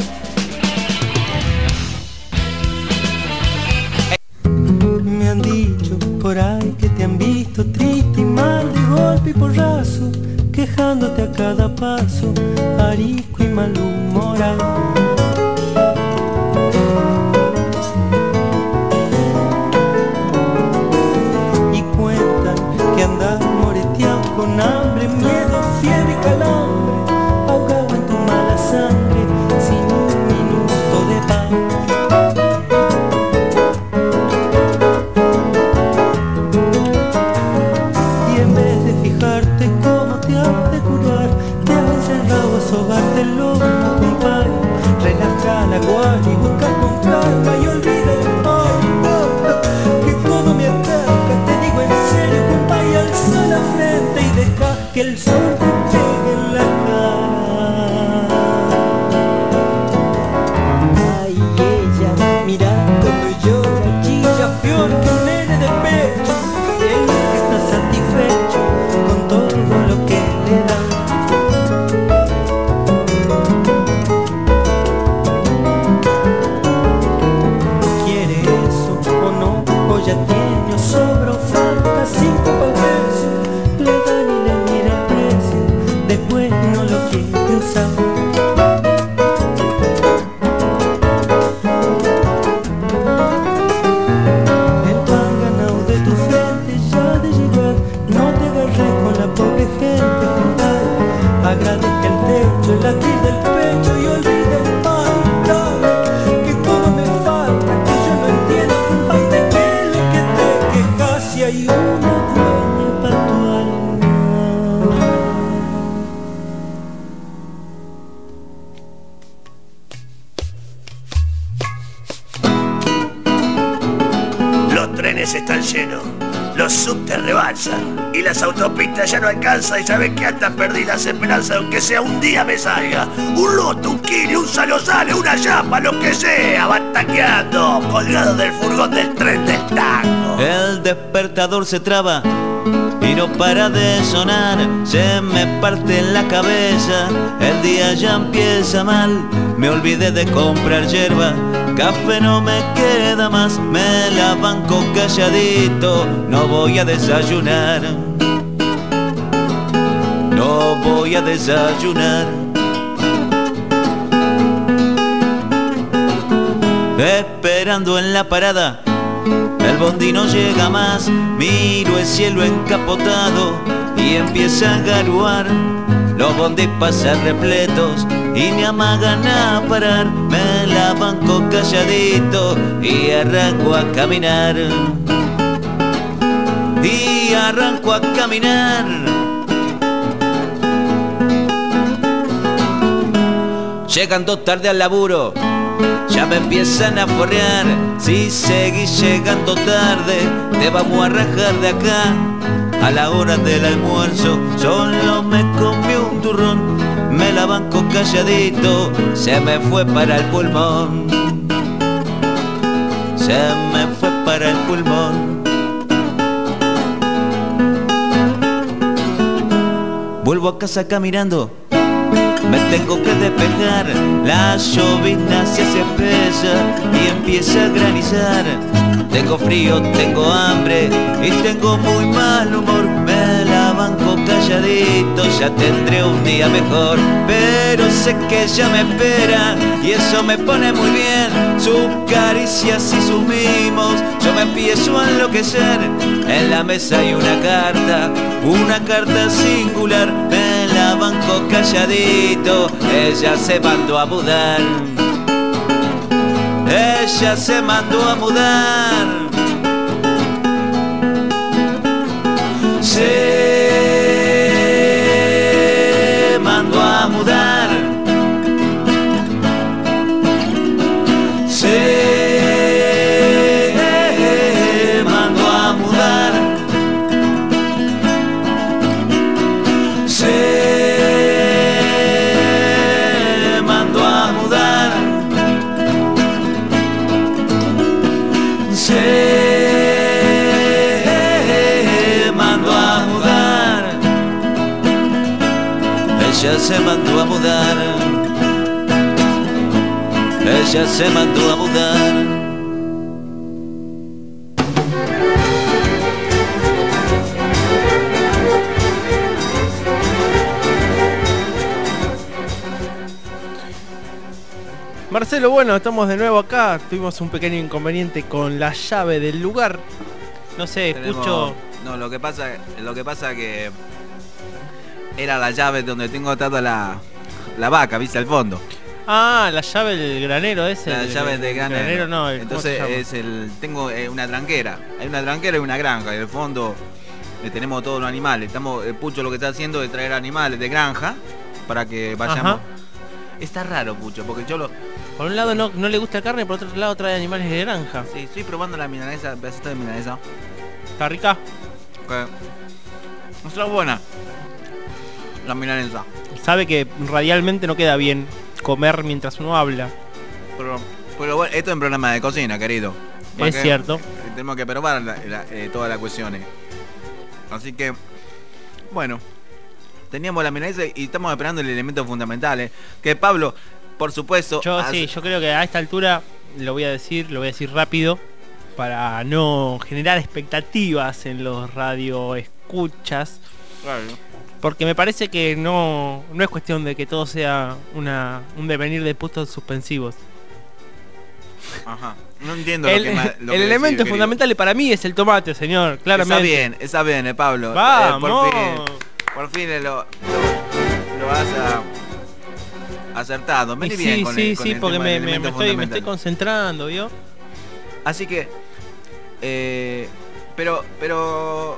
Me han dicho por ahí que te han visto triste y mal de golpe y porrazo, quejándote a cada paso, arisco y malhumorado. Y cuentan que andas moreteado con hambre, miedo, fiebre y calambre, ahogado en tu mala sangre, sin un minuto de paz. Y en vez de fijarte cómo te has de curar, te has encerrado a sobarte el lomo, compadre. Relaja la guardia y busca con calma y olvida el mal, que todo me ataca. Te digo en serio, compadre, alza la frente y deja que el sol te pegue en la cara. Ay, ella, mira cómo llora, chilla, peor que un nene de pecho. Él que está satisfecho con todo lo que le dan. ¿Quiere eso o no? O ya tiene o sobra o falta cinco pa'l precio. Le dan y le mira el precio, después no lo quiere usar. El pan ganado de tu frente ya de llegar, no te agarres con la pobre gente, compadre. Agradezca el techo, el latir del pecho y olvide el pan, que todo me falta, que yo no entiendo, compadre, de qué es lo que te quejas si hay una dueña para tu alma. Los trenes están llenos. los subtes rebalsan y las autopistas ya no alcanzan. Y saben que hasta perdí las esperanzas, aunque sea un día me salga un loto, un kili, un salo sale, una llama, lo que sea, va taqueando, colgado del furgón del tren del tango. El despertador se traba y no para de sonar, se me parte en la cabeza, el día ya empieza mal. Me olvidé de comprar yerba, café no me queda más, me la banco calladito, no voy a desayunar, no voy a desayunar. Esperando en la parada, el bondi no llega más, miro el cielo encapotado y empieza a garuar. Los bondis pasan repletos y me amagan a parar, me la banco calladito y arranco a caminar. Y arranco a caminar. Llegando tarde al laburo, ya me empiezan a forrear. Si seguís llegando tarde, te vamos a rajar de acá. A la hora del almuerzo, solo me comí un turrón, me la banco calladito, se me fue para el pulmón, se me fue para el pulmón. Vuelvo a casa caminando, me tengo que despejar, la llovizna se hace espesa y empieza a granizar. Tengo frío, tengo hambre y tengo muy mal humor, me la banco calladito, ya tendré un día mejor. Pero sé que ella me espera y eso me pone muy bien, sus caricias y sus mimos, yo me empiezo a enloquecer. En la mesa hay una carta, una carta singular, me la banco calladito, ella se mandó a mudar. Ella se mandó a mudar. Se mandó a mudar. Se mandó a mudar. Se mandó a mudar. Se mandó a mudar. Ella se mandó a mudar. Ella se mandó a mudar. Marcelo, bueno, estamos de nuevo acá. Tuvimos un pequeño inconveniente con la llave del lugar. No sé, Tenemos- escucho. No, lo que pasa, lo que pasa que era la llave donde tengo atada la, la vaca, viste, al fondo. Ah, la llave del granero ese. La el- llave el de granero. granero no, el- ¿cómo se Entonces llama? es el, tengo eh, una tranquera. Hay una tranquera y una granja. Y en el fondo eh, tenemos todos los animales. Estamos, eh, Pucho lo que está haciendo es traer animales de granja para que vayamos. Ajá. Está raro, Pucho, porque yo lo. Por un lado no, no le gusta la carne, por otro lado trae animales de granja. Sí, estoy probando la milanesa, el pedacito de milanesa. ¿Está rica? Que no está buena. La milanesa. Sabe que radialmente no queda bien comer mientras uno habla. Pero, pero bueno, esto es un programa de cocina, querido. Es Porque cierto. Tenemos que probar la- la- eh, todas las cuestiones. Así que, bueno, teníamos la milanesa y estamos esperando el elemento fundamental, eh, que Pablo, por supuesto... Yo hace- sí, yo creo que a esta altura lo voy a decir, lo voy a decir rápido para no generar expectativas en los radioescuchas. Claro. Porque me parece que no, no es cuestión de que todo sea una, un devenir de puntos suspensivos. Ajá. No entiendo El, lo que, ma- lo el que elemento decís, querido. fundamental para mí es el tomate, señor, claramente. Está bien, está bien, eh, Pablo. Eh, ¡Vamos! por fin, por fin eh, lo, lo, lo has ah, acertado. Y Vení sí, bien con sí, el, con sí, el porque tema me, del me- elemento me estoy, me fundamental. estoy concentrando, ¿vio? Así que, eh, pero, pero,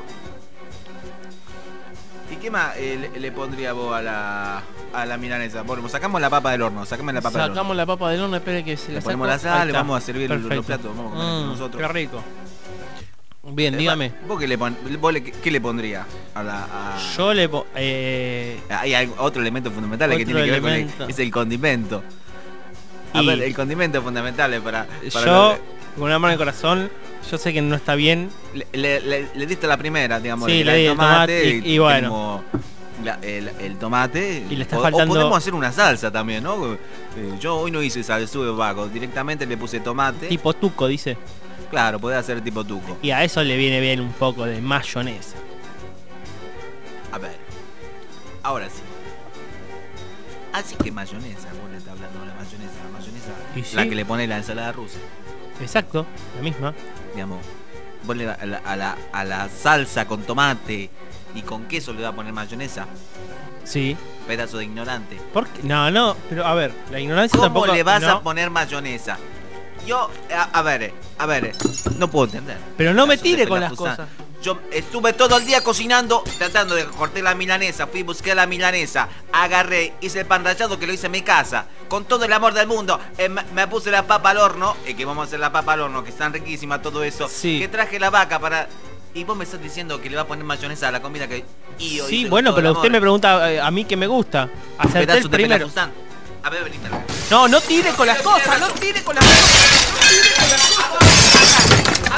¿y qué más eh, le, le pondría vos a la, a la milanesa? Bueno, sacamos la papa del horno, sacame la papa del horno. Sacamos la papa del horno, espere que se Le la ponemos saco. la sal, Ahí le está. vamos a servir los- los Perfecto. platos, vamos a comer Mm, nosotros. Qué rico. Bien, Eh, dígame. ¿Vos qué le, pon, vos le- qué le pondría a la a... Yo le po- eh, Hay algo- otro elemento fundamental que Otro tiene que ver elemento. con el, es el condimento. A Y- ver, el condimento es fundamental para, para yo, lo- con una mano en el corazón, yo sé que no está bien. le, le- le- le diste la primera, digamos, Sí, la le del di el tomate y- y bueno. como la- el, el tomate. Y le está o, faltando- o podemos hacer una salsa también, ¿no? Eh, yo hoy no hice salseo vago, directamente le puse tomate. Tipo tuco, dice. Claro, podés hacer tipo tuco. Y a eso le viene bien un poco de mayonesa. A ver, ahora sí. Así que mayonesa, vos le estás hablando de la mayonesa, la mayonesa, Y sí. la que le pone la ensalada rusa. Exacto, la misma. Digamos, vos le, a, la, a, la, a la salsa con tomate y con queso le va a poner mayonesa. Sí. Pedazo de ignorante. ¿Por qué? No, no, pero a ver, la ignorancia ¿Cómo tampoco. le vas no. a poner mayonesa? Yo, a, a ver, a ver, no puedo entender. Pero no me Caso de tire con las Pelafusán. cosas. Yo estuve todo el día cocinando, tratando de cortar la milanesa, fui, busqué la milanesa, agarré, hice el pan rallado que lo hice en mi casa, con todo el amor del mundo, eh, me, me puse la papa al horno, y que vamos a hacer la papa al horno, que están riquísimas, todo eso, Sí. que traje la vaca para... Y vos me estás diciendo que le va a poner mayonesa a la comida que... Y yo Sí, hice con bueno, todo pero el usted amor. me pregunta eh, a mí que me gusta. Acerté Pedazo el de primero. Pelafusán. A ver, venite acá. No, no tire con las cosas, no tire con las cosas. No tire con las cosas.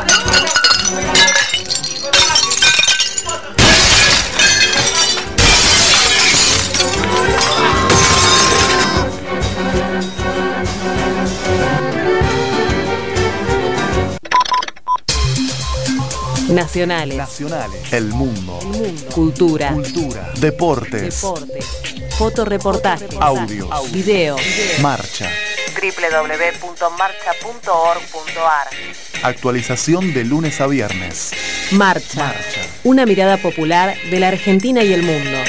Nacionales. Nacionales. El mundo. Cultura. Cultura. Deportes. Deporte. Fotoreportaje. Audios. Video. Marcha. doble u doble u doble u punto marcha punto org punto a r. Actualización de lunes a viernes. Marcha. Una mirada popular de la Argentina y el mundo.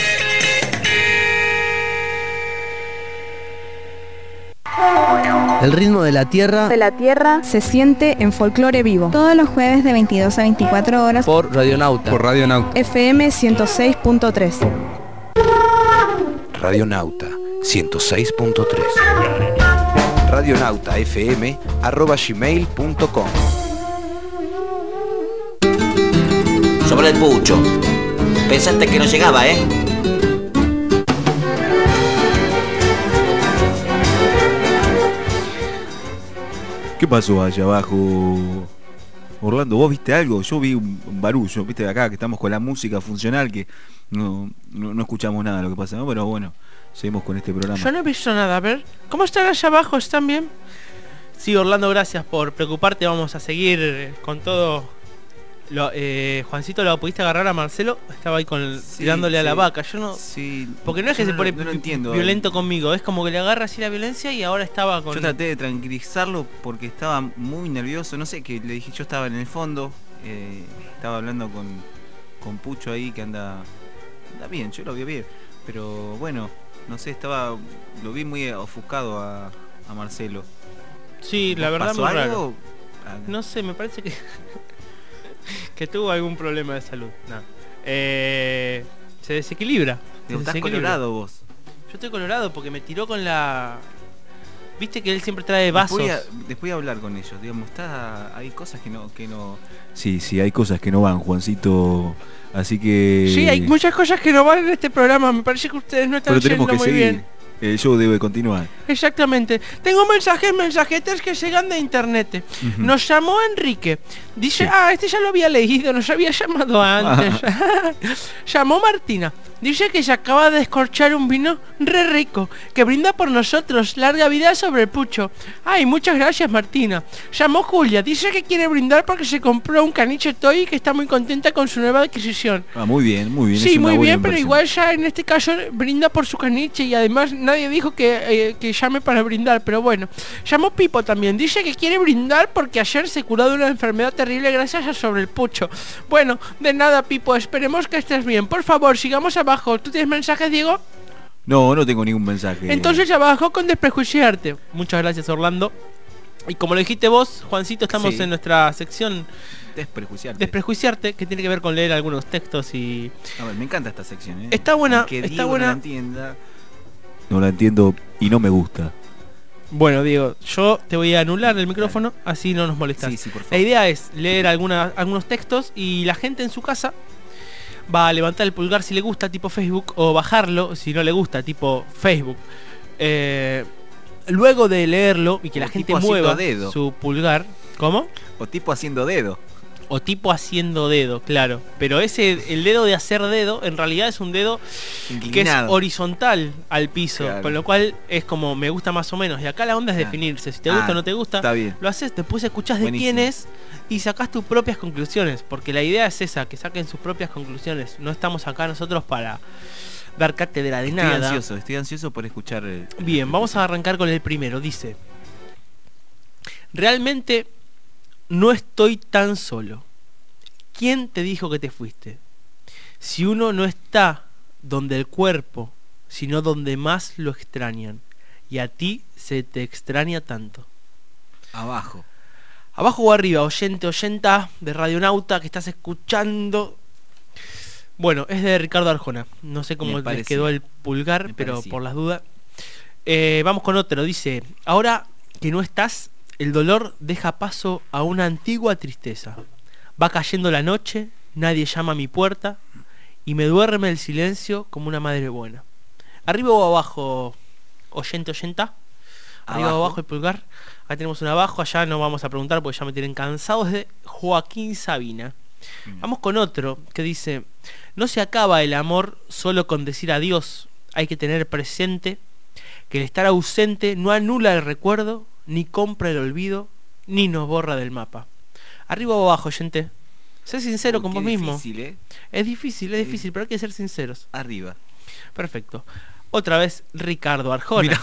El ritmo de la tierra de la tierra se siente en Folclore Vivo. Todos los jueves de veintidós a veinticuatro horas por Radionauta. Por Radionauta. F M ciento seis punto tres. Radionauta ciento seis punto tres. Radionautafm arroba gmail punto com. Sobre el pucho. Pensaste que no llegaba, ¿eh? ¿Qué pasó allá abajo? Orlando, ¿vos viste algo? Yo vi un, un barullo, viste de acá que estamos con la música funcional que no, no, no escuchamos nada de lo que pasa, ¿no? Pero bueno, seguimos con este programa. Yo no he visto nada, a ver. ¿Cómo están allá abajo? ¿Están bien? Sí, Orlando, gracias por preocuparte. Vamos a seguir eh, con todo. Lo, eh, Juancito, ¿lo pudiste agarrar a Marcelo? Estaba ahí con, Sí, tirándole a la sí. vaca. Yo no. Sí, Porque no es que yo se no pone lo- no lo vi- entiendo. violento conmigo. Es como que le agarra así la violencia y ahora estaba con. Yo traté de tranquilizarlo porque estaba muy nervioso, no sé, que le dije, yo estaba en el fondo, eh, estaba hablando con, con Pucho ahí que anda, anda bien, yo lo vi bien, pero bueno, no sé, estaba, lo vi muy ofuscado a, a Marcelo. Sí, la verdad ¿Pasó muy algo? raro. Ah, No sé, me parece que que tuvo algún problema de salud. No. Eh, se desequilibra. se Estás desequilibra. colorado vos. Yo estoy colorado porque me tiró con la. Viste que él siempre trae vasos. Después voy a, después voy a hablar con ellos, digamos, está, hay cosas que no, que no. Sí, sí, hay cosas que no van, Juancito, así que. Sí, hay muchas cosas que no van en este programa. Me parece que ustedes no están Pero tenemos yendo que muy seguir. bien. El show debe continuar. Exactamente. Tengo mensajes, mensajetes que llegan de internet. Ujú. Nos llamó Enrique. Dice, ah, este ya lo había leído, nos había llamado antes. Llamó Martina. Dice que se acaba de escorchar un vino re rico, que brinda por nosotros. Larga vida sobre el pucho. Ay, muchas gracias, Martina. Llamó Julia. Dice que quiere brindar porque se compró un caniche toy y que está muy contenta con su nueva adquisición. Ah, muy bien, muy bien. Sí, es una muy buena bien, pero inversión. igual ya en este caso brinda por su caniche y además nadie dijo que, eh, que llame para brindar, pero bueno. Llamó Pipo también, dice que quiere brindar porque ayer se curó de una enfermedad terrible gracias a Sobre el Pucho. Bueno, de nada, Pipo, esperemos que estés bien. Por favor, sigamos abajo. ¿Tú tienes mensajes, Diego? No, no tengo ningún mensaje. Entonces abajo con desprejuiciarte. Muchas gracias, Orlando. Y como lo dijiste vos, Juancito, estamos Sí. en nuestra sección Desprejuiciarte. Desprejuiciarte, que tiene que ver con leer algunos textos y... A ver, me encanta esta sección, ¿eh? Está buena, Aunque está Diego buena. No la entienda. No la entiendo y no me gusta. Bueno, Diego, yo te voy a anular el micrófono, así no nos molestas. Sí, sí, por favor. La idea es leer alguna, algunos textos y la gente en su casa va a levantar el pulgar si le gusta, tipo Facebook, o bajarlo si no le gusta, tipo Facebook. Eh, luego de leerlo y que O la gente tipo mueva haciendo dedo. su pulgar, ¿cómo? O tipo haciendo dedo. O tipo haciendo dedo, claro. Pero ese, el dedo de hacer dedo, en realidad es un dedo que es Inclinado. horizontal al piso. Claro. Con lo cual es como me gusta más o menos. Y acá la onda es Claro. definirse. Si te Ah, gusta o no te gusta, está bien. lo haces, después escuchás de Buenísimo. quién es y sacás tus propias conclusiones. Porque la idea es esa, que saquen sus propias conclusiones. No estamos acá nosotros para dar cátedra de Estoy nada. ansioso, estoy ansioso por escuchar. eh, Bien, vamos a arrancar con el primero. Dice: realmente no estoy tan solo. ¿Quién te dijo que te fuiste? Si uno no está donde el cuerpo, sino donde más lo extrañan, y a ti se te extraña tanto. Abajo. Abajo o arriba, oyente, oyenta de Radionauta que estás escuchando. Bueno, es de Ricardo Arjona. No sé cómo Me les parecía. quedó el pulgar, Me pero parecía. por las dudas. Eh, vamos con otro. Dice: ahora que no estás, el dolor deja paso a una antigua tristeza. Va cayendo la noche, nadie llama a mi puerta y me duerme el silencio como una madre buena. Arriba o abajo, oyente, oyenta. Arriba o Abajo. abajo el pulgar. Acá tenemos un abajo, allá no vamos a preguntar porque ya me tienen cansado. Es de Joaquín Sabina. Vamos con otro que dice: no se acaba el amor solo con decir adiós. Hay que tener presente que el estar ausente no anula el recuerdo, ni compra el olvido, ni nos borra del mapa. Arriba o abajo, gente. Sé sincero Uy, con qué vos mismo. difícil, ¿eh? Es difícil, es difícil, pero hay que ser sinceros. Arriba. Perfecto. Otra vez Ricardo Arjona.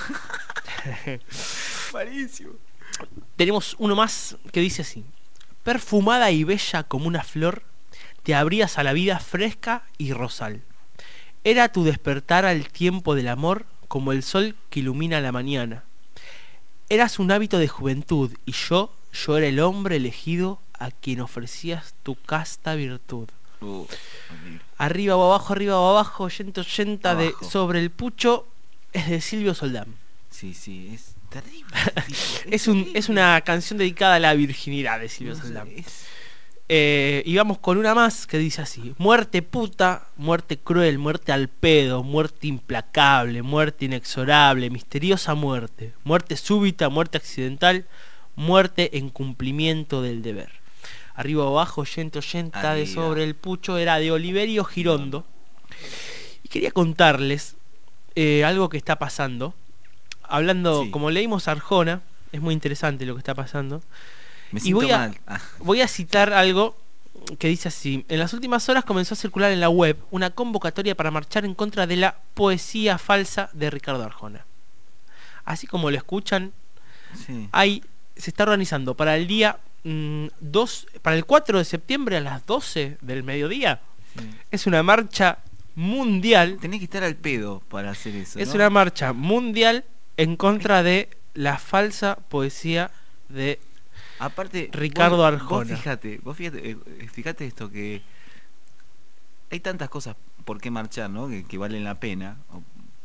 Buenísimo. Tenemos uno más que dice así: perfumada y bella como una flor, te abrías a la vida fresca y rosal. Era tu despertar al tiempo del amor como el sol que ilumina la mañana. Eras un hábito de juventud y yo, yo era el hombre elegido a quien ofrecías tu casta virtud. Uh, Arriba o abajo, arriba o abajo, oyente, oyenta de Abajo. Sobre el Pucho, es de Silvio Soldán. sí, sí, es terrible. tipo, Es, un, es una canción dedicada a la virginidad de Silvio no sé, Soldán. es- Eh, y vamos con una más que dice así: muerte puta, muerte cruel, muerte al pedo, muerte implacable, muerte inexorable, misteriosa muerte, muerte súbita, muerte accidental, muerte en cumplimiento del deber. Arriba o abajo, oyente, oyenta de Arriba. Sobre el Pucho, era de Oliverio Girondo. Y quería contarles eh, algo que está pasando. Hablando, Sí. como leímos Arjona, es muy interesante lo que está pasando. Me Y siento voy a, mal. Ah, voy a citar algo que dice así: en las últimas horas comenzó a circular en la web una convocatoria para marchar en contra de la poesía falsa de Ricardo Arjona. Así como lo escuchan, sí. hay, se está organizando para el día mm, dos, para el cuatro de septiembre a las doce del mediodía. Sí. Es una marcha mundial. Tenés que estar al pedo para hacer eso. Es ¿no? una marcha mundial en contra de la falsa poesía de Aparte, Ricardo vos, Arjona. Vos fíjate, vos fíjate, eh, fíjate esto, que hay tantas cosas por qué marchar, ¿no? Que, que valen la pena. O-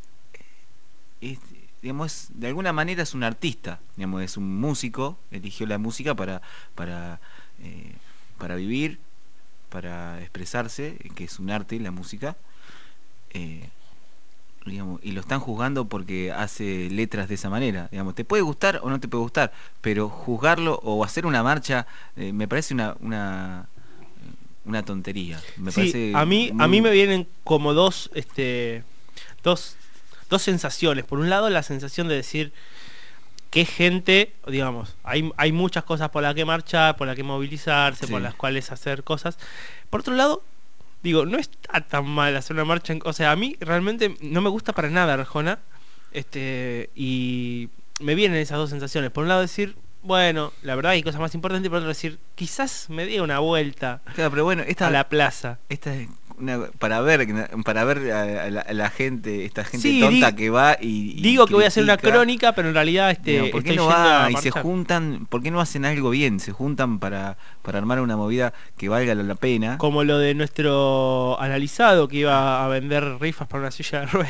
Es, digamos, es- de alguna manera es un artista, digamos, es un músico, eligió la música para, para, eh, para vivir, para expresarse, que es un arte la música. Eh, digamos, y lo están juzgando porque hace letras de esa manera. Digamos, te puede gustar o no te puede gustar, pero juzgarlo o hacer una marcha eh, me parece una una una tontería. Me Sí, parece a mí a muy- mí me vienen como dos este dos dos sensaciones. Por un lado, la sensación de decir qué gente, digamos, hay hay muchas cosas por las que marchar, por las que movilizarse, Sí. por las cuales hacer cosas. Por otro lado, digo, no está tan mal hacer una marcha, en, o sea, a mí realmente no me gusta para nada Arjona, este, y me vienen esas dos sensaciones. Por un lado decir, bueno, la verdad hay cosas más importantes, y por otro decir, quizás me dé una vuelta Claro, pero bueno, esta a la plaza. esta es una, para ver para ver a, a la, a la gente, esta gente Sí, tonta di- que va y, y Digo que voy a hacer una critica. crónica, pero en realidad este, Digo, ¿por qué estoy no yendo va a y se marchar. juntan? ¿Por qué no hacen algo bien? Se juntan para, para armar una movida que valga la pena. Como lo de nuestro analizado que iba a vender rifas para una silla de ruedas.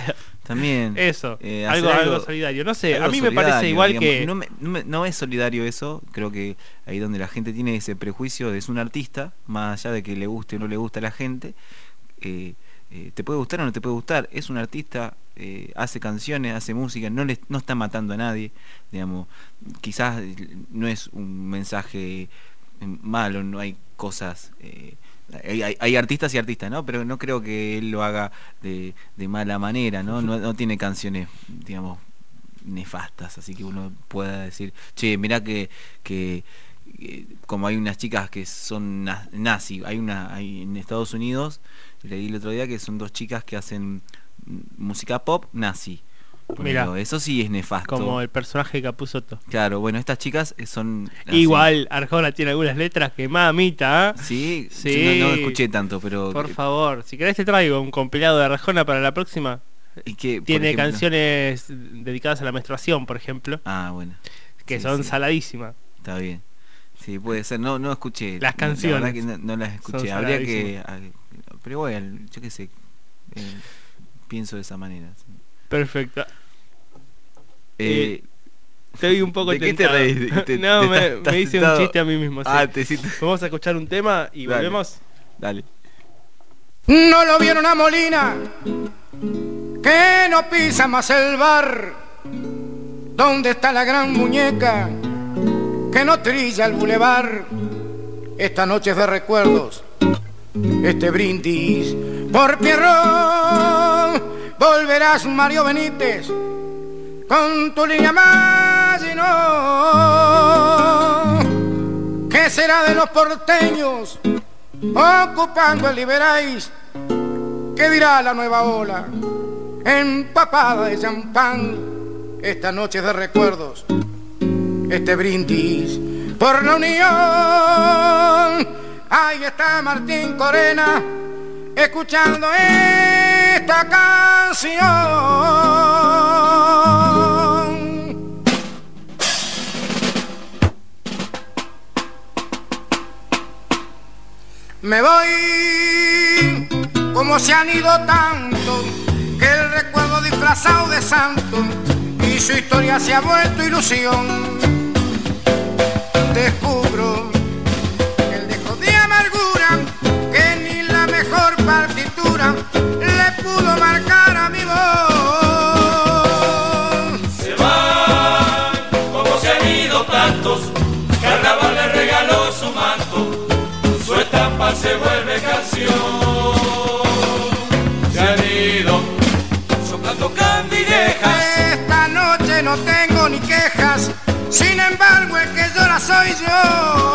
También. Eso, eh, algo, hacer algo solidario. No sé, algo a mí me parece solidario, igual digamos. que... No, me- no me- no es solidario eso, creo que ahí donde la gente tiene ese prejuicio de es un artista, más allá de que le guste o no le gusta a la gente, eh, eh, te puede gustar o no te puede gustar, es un artista, eh, hace canciones, hace música, no, le, no está matando a nadie, digamos, quizás no es un mensaje malo, no hay cosas... Eh, Hay, hay, hay artistas y artistas, ¿no? Pero no creo que él lo haga de, de mala manera, ¿no? ¿no? No tiene canciones, digamos, nefastas, así que uno pueda decir, che, mirá que, que eh, como hay unas chicas que son na- nazi, hay una hay en Estados Unidos, leí el otro día que son dos chicas que hacen música pop nazi. Mirá. Ponelo, eso sí es nefasto. Como el personaje de Capusotto. Claro, bueno, estas chicas son... así. Igual, Arjona tiene algunas letras que mamita, ¿eh? Sí, sí. No, no escuché tanto, pero... Por favor, si querés te traigo un compilado de Arjona para la próxima. ¿Y qué, por Tiene ejemplo? canciones dedicadas a la menstruación, por ejemplo. Ah, bueno. Que Sí, son sí. saladísimas. Está bien. Sí, puede ser. No, no escuché. Las canciones. La verdad que no, no las escuché. Son Habría que... saladísimas. a- Pero bueno, yo qué sé. eh, pienso de esa manera. sí. Perfecto. Eh, Te vi un poco ¿de qué te tentado. reís? Te- no, te me, estás- estás me hice tentado. un chiste a mí mismo. Sí. Ah, te hiciste- Vamos a escuchar un tema y Dale. volvemos. Dale. No lo vieron a Molina, que no pisa más el bar. ¿Dónde está la gran muñeca que no trilla el bulevar? Esta noche es de recuerdos, este brindis por Pierrón. Volverás, Mario Benítez, con tu línea Maginot. ¿Qué será de los porteños ocupando el Liberáis? ¿Qué dirá la nueva ola empapada de champán? Esta noche de recuerdos, este brindis por la unión. Ahí está Martín Corena escuchando esta canción. Me voy como se han ido tanto, que el recuerdo disfrazado de santo y su historia se ha vuelto ilusión. Descubro el dejo de amargura que ni la mejor partitura le pudo marcar a mi voz. Se van como se han ido tantos, Carnaval le regaló su manto, su estampa se vuelve canción. Se han ido soplando candilejas. Esta noche no tengo ni quejas, sin embargo el que llora soy yo.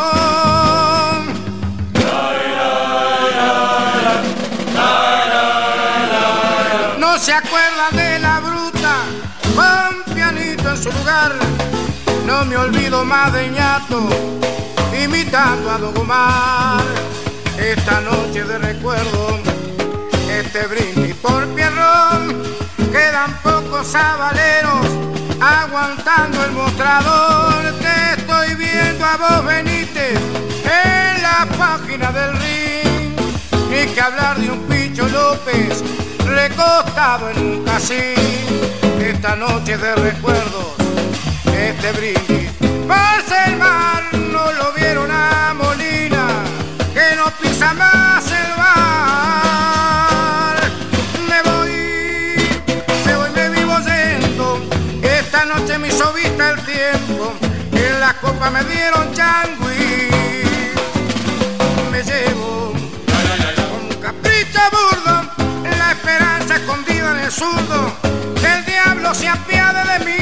No se acuerda de la bruta, con pianito en su lugar. No me olvido más de ñato, imitando a Don Omar. Esta noche de recuerdo, este brindis por Pierrón. Quedan pocos sabaleros aguantando el mostrador. Te estoy viendo a vos, Benítez, en la página del ring. Ni que hablar de un Picho López recostado en un casín. Esta noche de recuerdos, este brindis por el mar. No lo vieron a Molina, que no pisa más el bar. Me voy, me voy, me vivo yendo. Esta noche me hizo vista el tiempo, en la copa me dieron changui. Me llevo con un capricho burdo, la esperanza escondida en el zurdo, que el diablo se apiade de mí.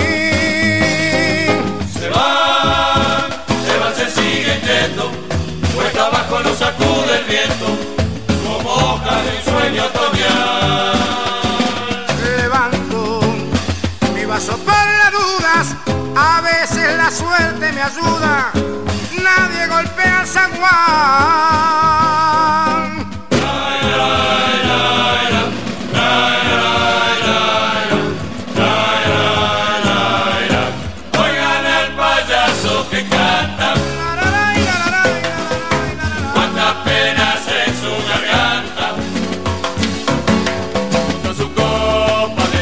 Se van, se van, se siguen yendo, cuesta abajo los sacude el viento, como hojas de un sueño otoñal. Levanto mi vaso por las dudas, a veces la suerte me ayuda, nadie golpea el zaguán. Oigan al payaso que canta, cuántas penas en su garganta, con su copa de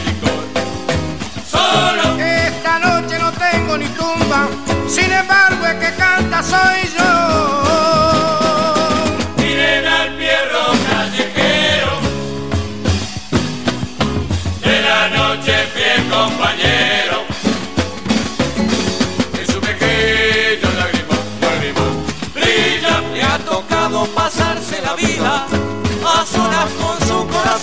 soy yo. Miren al Pierro callejero, de la noche fiel compañero, en su pequeño lagrimón, lagrimón, brilla. Le ha tocado pasarse la vida a solas con su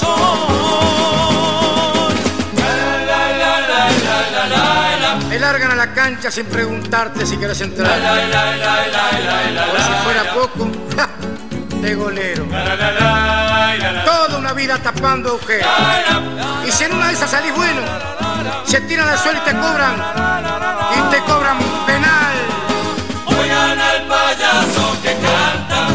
corazón. La, la, la, la, la, la, la, la. Me largan a la cancha sin preguntarte si quieres entrar. La, la, la, la, la, la, la, Por si la, fuera la. poco, ¡ja! De golero. La, la, la, la, la, la. Toda una vida tapando agujeros. Y si en una de esas salís bueno, se tiran al suelo y te cobran. Y te cobran penal. Oigan al payaso que canta,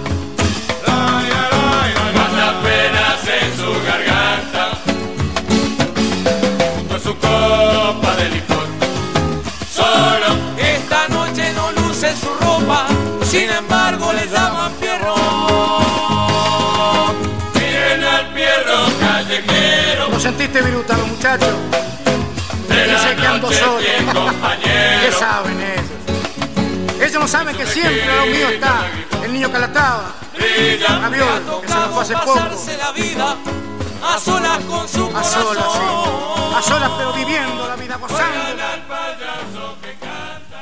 manda penas en su garganta, junto a su copa de licor, solo. Esta noche no luce su ropa, sin embargo le llaman Pierro. Miren al Pierro callejero, ¿Lo sentiste, Viruta, los muchachos? de Dice la que ando noche solo. bien ¿Qué compañero. saben ellos? Ellos no saben que siempre al lado mío está el niño Calatrava, Raviol, que se nos fue hace poco. Pasarse la vida a solas con su A corazón. solas, sí. A solas, pero viviendo la vida, gozando. Oigan al payaso que canta.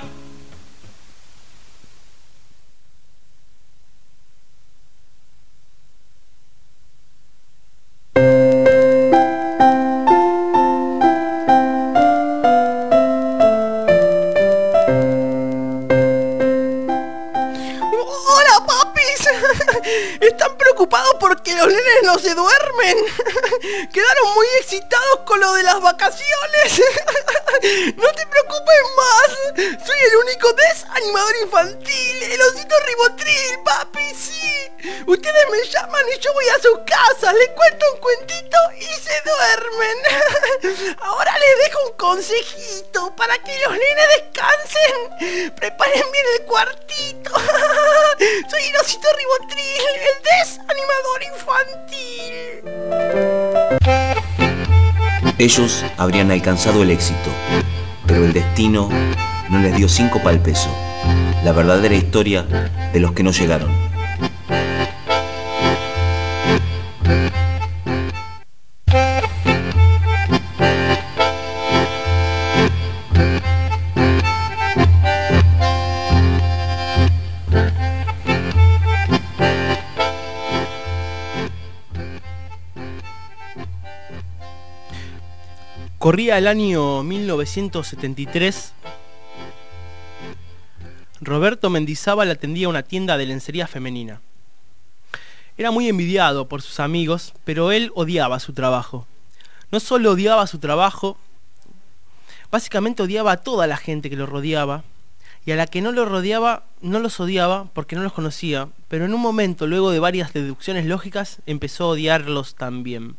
¡Hola, papis! ¿Están preocupados porque los nenes no se duermen? ¿Quedaron muy excitados con lo de las vacaciones? No te preocupes más. Soy el único desanimador infantil, el osito ribotril, papi, sí. Ustedes me llaman y yo voy a sus casas, les cuento un cuentito y se duermen. Ahora les dejo un consejito para que los nenes descansen. Preparen bien el cuartito. Soy el osito ribotril, el desanimador infantil. Ellos habrían alcanzado el éxito, pero el destino no les dio cinco pa'l peso. La verdadera historia de los que no llegaron. Corría el año mil novecientos setenta y tres. Roberto Mendizábal atendía una tienda de lencería femenina. Era muy envidiado por sus amigos, pero él odiaba su trabajo. No solo odiaba su trabajo, básicamente odiaba a toda la gente que lo rodeaba, y a la que no lo rodeaba no los odiaba porque no los conocía, pero en un momento, luego de varias deducciones lógicas, empezó a odiarlos también.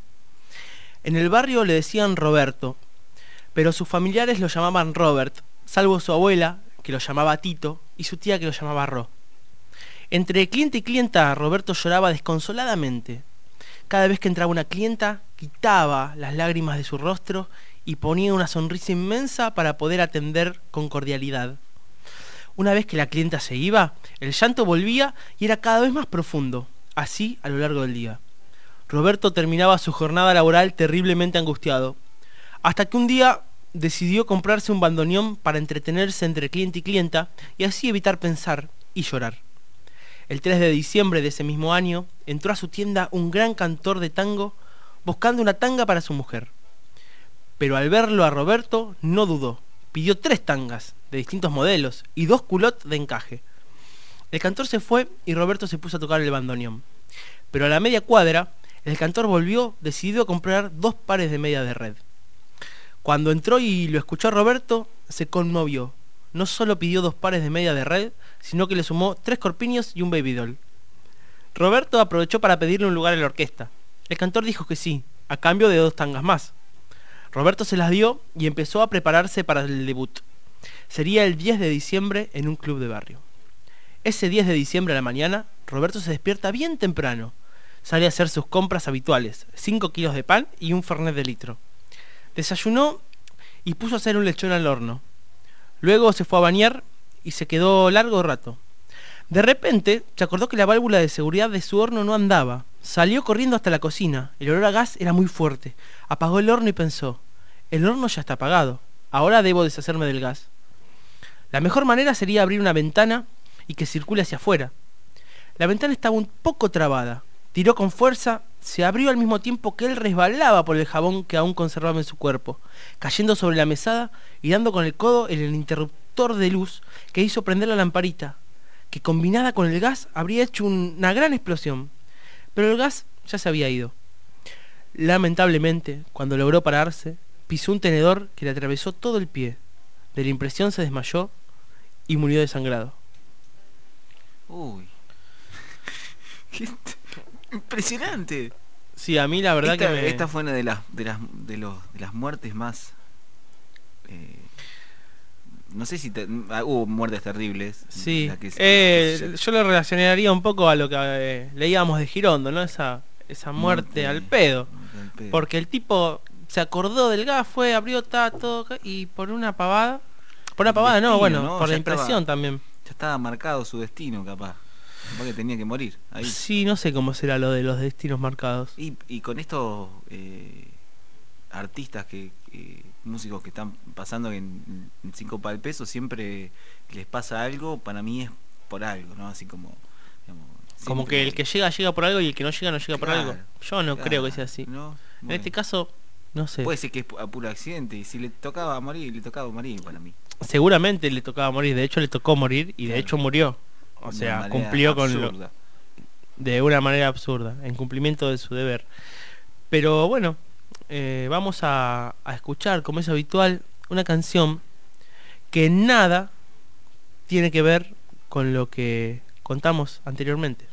En el barrio le decían Roberto, pero sus familiares lo llamaban Robert, salvo su abuela, que lo llamaba Tito, y su tía, que lo llamaba Ro. Entre cliente y clienta, Roberto lloraba desconsoladamente. Cada vez que entraba una clienta, quitaba las lágrimas de su rostro y ponía una sonrisa inmensa para poder atender con cordialidad. Una vez que la clienta se iba, el llanto volvía y era cada vez más profundo, así a lo largo del día. Roberto terminaba su jornada laboral terriblemente angustiado, hasta que un día decidió comprarse un bandoneón para entretenerse entre cliente y clienta y así evitar pensar y llorar. El tres de diciembre de ese mismo año entró a su tienda un gran cantor de tango buscando una tanga para su mujer. Pero al verlo a Roberto no dudó, pidió tres tangas de distintos modelos y dos culottes de encaje. El cantor se fue y Roberto se puso a tocar el bandoneón. Pero a la media cuadra, el cantor volvió decidido a comprar dos pares de media de red. Cuando entró y lo escuchó a Roberto, se conmovió. No solo pidió dos pares de media de red, sino que le sumó tres corpiños y un baby doll. Roberto aprovechó para pedirle un lugar en la orquesta. El cantor dijo que sí, a cambio de dos tangas más. Roberto se las dio y empezó a prepararse para el debut. Sería el diez de diciembre en un club de barrio. Ese diez de diciembre a la mañana, Roberto se despierta bien temprano. Sale a hacer sus compras habituales, cinco kilos de pan y un fernet de litro. Desayunó y puso a hacer un lechón al horno. Luego se fue a bañar y se quedó largo rato. De repente se acordó que la válvula de seguridad de su horno no andaba. Salió corriendo hasta la cocina. El olor a gas era muy fuerte. Apagó el horno y pensó: el horno ya está apagado. Ahora debo deshacerme del gas. La mejor manera sería abrir una ventana y que circule hacia afuera. La ventana estaba un poco trabada. Tiró con fuerza, se abrió al mismo tiempo que él resbalaba por el jabón que aún conservaba en su cuerpo, cayendo sobre la mesada y dando con el codo en el interruptor de luz que hizo prender la lamparita, que combinada con el gas habría hecho un- una gran explosión. Pero el gas ya se había ido. Lamentablemente, cuando logró pararse, pisó un tenedor que le atravesó todo el pie. De la impresión se desmayó y murió desangrado. Uy. Qué impresionante. Sí, a mí la verdad esta, que me... esta fue una de las de las de los de las muertes más eh, no sé si te, ah, hubo muertes terribles. Sí, la que se- eh, yo lo relacionaría un poco a lo que eh, leíamos de Girondo, ¿no? Esa, esa muerte, Muerte al pedo. al pedo. Porque el tipo se acordó del gas, fue, abrió ta, todo, y por una pavada... Por una pavada no, Destino, bueno, ¿no? por Ya la impresión estaba- también. Ya estaba marcado su destino, capaz. Capaz que tenía que morir. Ahí. Sí, no sé cómo será lo de los destinos marcados. Y, y con estos eh, artistas, que eh, músicos que están pasando en, en cinco para el peso, siempre que les pasa algo, para mí es por algo, ¿no? Así como... digamos, Como siempre- que el que llega, llega por algo y el que no llega, no llega por Claro, algo. Yo no claro, creo que sea así. ¿no? En Bueno. este caso, no sé. Puede ser que es a puro accidente, y si le tocaba morir, le tocaba morir para mí. Seguramente le tocaba morir, de hecho le tocó morir y de Claro. hecho murió. O De sea, una manera cumplió con lo... absurda. De una manera absurda, en cumplimiento de su deber. Pero bueno, eh, vamos a, a escuchar, como es habitual, una canción que nada tiene que ver con lo que contamos anteriormente.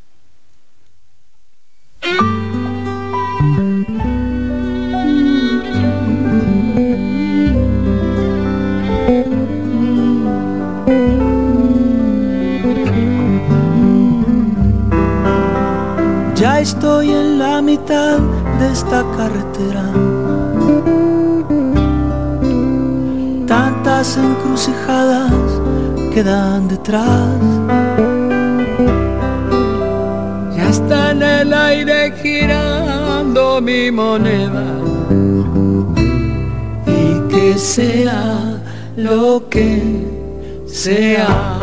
Ya estoy en la mitad de esta carretera. Tantas encrucijadas quedan detrás. Ya está en el aire girando mi moneda. Y que sea lo que sea.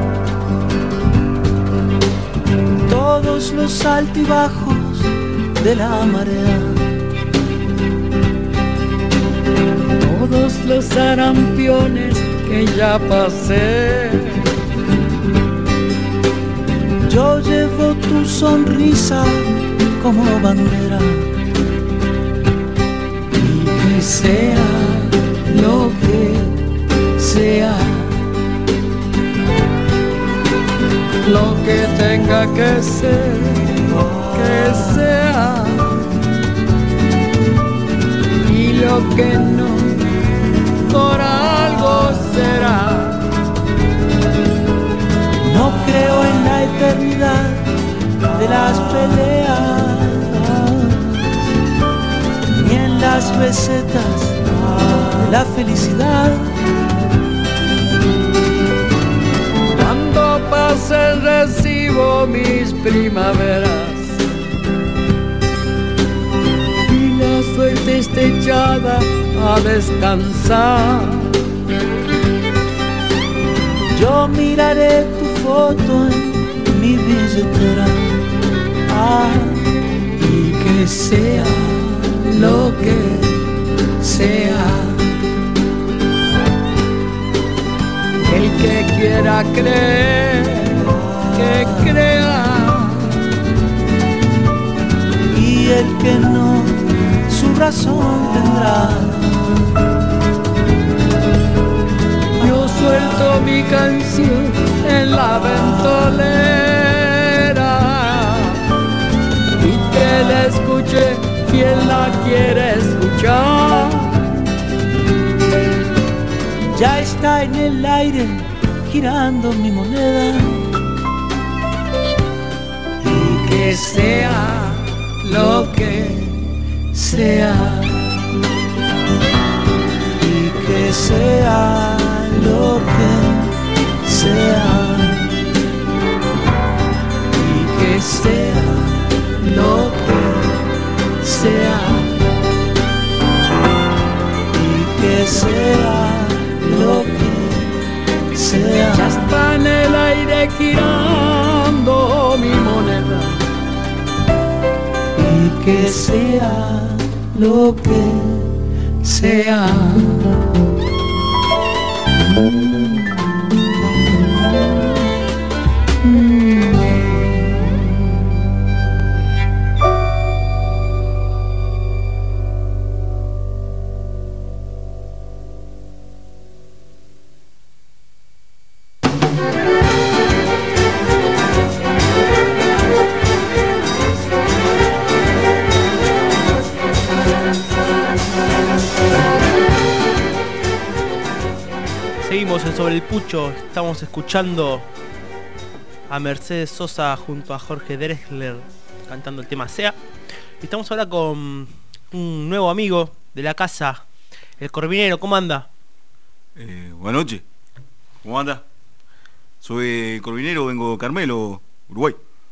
Todos los altibajos de la marea, todos los sarampiones que ya pasé. Yo llevo tu sonrisa como bandera, y que sea lo que sea, lo que tenga que ser, que sea, y lo que no, por algo será. No creo en la eternidad de las peleas, ni en las recetas de la felicidad. Cuando pase recibo mis primaveras y la suerte esté echada a descansar. Yo miraré tu foto en mi billetera, ah, y que sea lo que sea. El que quiera creer, que crea, y el que no, su razón tendrá. Yo suelto mi canción en la ventolera, y que la escuche quien la quiere escuchar. Ya está en el aire girando mi moneda, y que sea lo que sea, y que sea lo que sea. sea lo que sea, y que sea lo que sea. Ya está en el aire girando mi moneda, y que sea lo que sea. Seguimos en Sobre el Pucho, estamos escuchando a Mercedes Sosa junto a Jorge Drexler cantando el tema Sea. Y estamos ahora con un nuevo amigo de la casa, el Corvinero. ¿Cómo anda? Eh, buenas noches. ¿Cómo anda? Soy el Corvinero, vengo de Carmelo, Uruguay.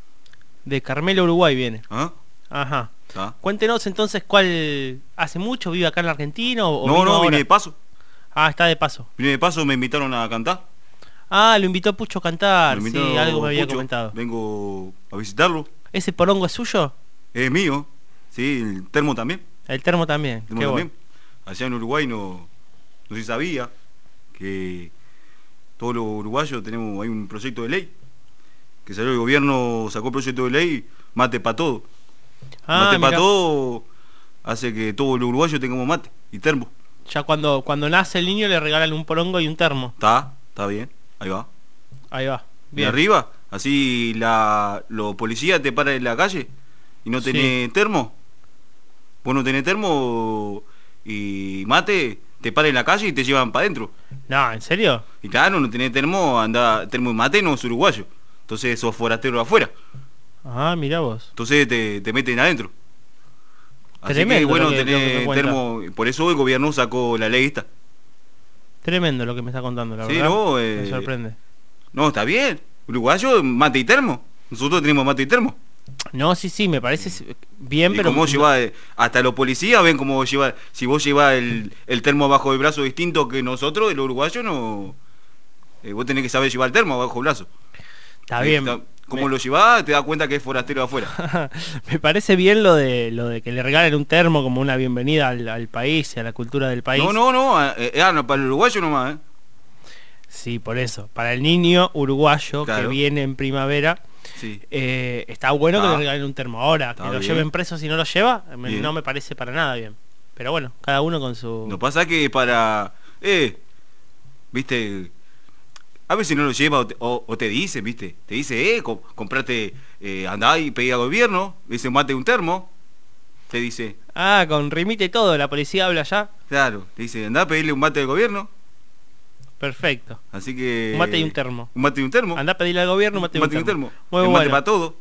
De Carmelo, Uruguay viene. ¿Ah? Ajá. ¿Ah? Cuéntenos entonces cuál... ¿Hace mucho vive acá en la Argentina o No, vino no, ahora? vine de paso. Ah, está de paso. Vine de paso, me invitaron a cantar. Ah, lo invitó Pucho a cantar. Me Sí, invitó algo me había Pucho, comentado. Vengo a visitarlo. ¿Ese porongo es suyo? Es mío. Sí, el termo también. El termo también. El termo Qué también. bueno. Allá en Uruguay no, no se sabía que todos los uruguayos tenemos, hay un proyecto de ley que salió el gobierno, sacó el proyecto de ley, mate para todo. Ah, mate para mirá. todo hace que todos los uruguayos tengamos mate y termo. Ya cuando, cuando nace el niño le regalan un porongo y un termo. Está, está bien, ahí va. Ahí va. De Bien. arriba, así la, los policías te paran en la calle y no tenés Sí. termo. Vos no tenés termo y mate, te paran en la calle y te llevan para adentro. No, ¿en serio? Y claro, no tenés termo, anda, termo y mate no es uruguayo. Entonces sos forastero afuera. Ah, mirá vos. Entonces te, te meten adentro. Así Tremendo que bueno, lo que- lo que me tenés cuenta. termo. Por eso el gobierno sacó la ley esta. Tremendo lo que me está contando, la Sí, verdad. no, Me eh, sorprende. No, está bien. Uruguayo, mate y termo. Nosotros tenemos mate y termo. No, sí, sí, me parece s- bien, Y pero... cómo lleva, eh, hasta los policías ven cómo lleva, si vos llevas el, el termo bajo el brazo distinto que nosotros, el uruguayo no, eh, vos tenés que saber llevar el termo bajo el brazo. Está Eh, bien. ta- Como lo llevás, te das cuenta que es forastero afuera. Me parece bien lo de lo de que le regalen un termo como una bienvenida al, al país y a la cultura del país. No, no, no, eh, eh, ah, no, para el uruguayo nomás, ¿eh? Sí, por eso. Para el niño uruguayo Claro. que viene en primavera, Sí. eh, está bueno que Ah. le regalen un termo. Ahora, Está que lo bien. lleven preso si no lo lleva, me- Bien. no me parece para nada bien. Pero bueno, cada uno con su... No pasa que para, eh, viste, a veces no lo lleva o te, o- o te dice, viste, te dice, eh, co- comprate, eh, andá y pedí al gobierno, dice, mate un termo, te dice, Ah, con rimite y todo, la policía habla ya. claro, te dice, andá a pedirle un mate al gobierno, Perfecto. así que... Un mate y un termo. Un mate y un termo. Andá a pedirle al gobierno un mate, Un mate y un termo. Muy El bueno. mate para todo.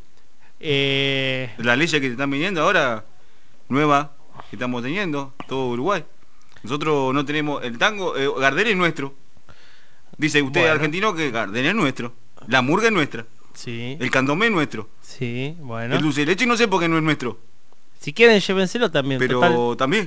Eh, Las leyes que te están viniendo ahora, nuevas, que estamos teniendo, todo Uruguay. Nosotros no tenemos, el tango, eh, Gardel es nuestro. Dice usted, Bueno. argentino, que Gardel es nuestro. La murga es nuestra. sí, El candomé es nuestro. sí, bueno. El dulce de leche no sé por qué no es nuestro. Si quieren, llévenselo también. Pero total. también.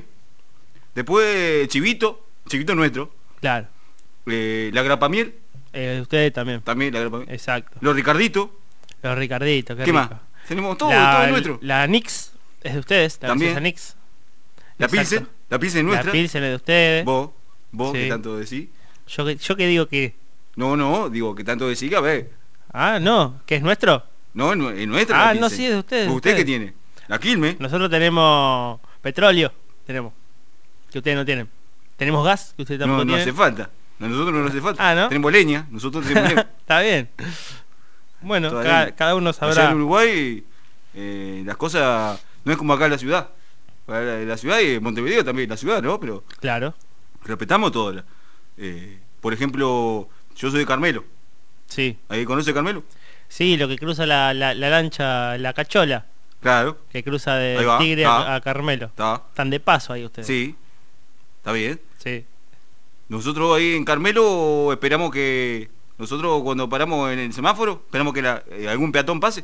Después, Chivito, Chivito es nuestro. Claro. Eh, la grapa miel, Eh, ustedes también. también la grapa miel. Exacto. Los Ricarditos, Los Ricarditos, qué, ¿qué rico. más? Tenemos todo, la, todo es nuestro. La Nix es de ustedes, la También. gaseosa Nix. La Exacto. Pilsen, la Pilsen es nuestra. La Pilsen es de ustedes. Vos, vos, Sí. que tanto decís. Yo que, yo que digo que... No, no, digo que tanto decís que a ver. Ah, no, que es nuestro. No, es nue- es nuestra. Ah, la no, Pilsen. sí, es de ustedes. de ¿Usted ustedes. qué tiene? La Quilmes. Nosotros tenemos petróleo, tenemos. Que ustedes no tienen. Tenemos gas, que ustedes tampoco No, no tienen. hace falta. A nosotros no nos hace falta. Ah, ¿no? Tenemos leña, nosotros tenemos leña. Está bien. Bueno, Toda cada, leña. cada uno Allá sabrá. en Uruguay, eh, las cosas no es como acá en la ciudad. La, la- la ciudad y en Montevideo también, la ciudad, ¿no? Pero Claro. respetamos todo. la- eh, por ejemplo, yo soy de Carmelo. Sí. ¿Ahí conoce Carmelo? Sí, lo que cruza la, la, la lancha, la cachola, Claro. que cruza de Ahí va, Tigre está. a, a Carmelo. Está. Están de paso ahí ustedes. Sí. Está bien. Sí. Nosotros ahí en Carmelo esperamos que... Nosotros cuando paramos en el semáforo, esperamos que la- eh, algún peatón pase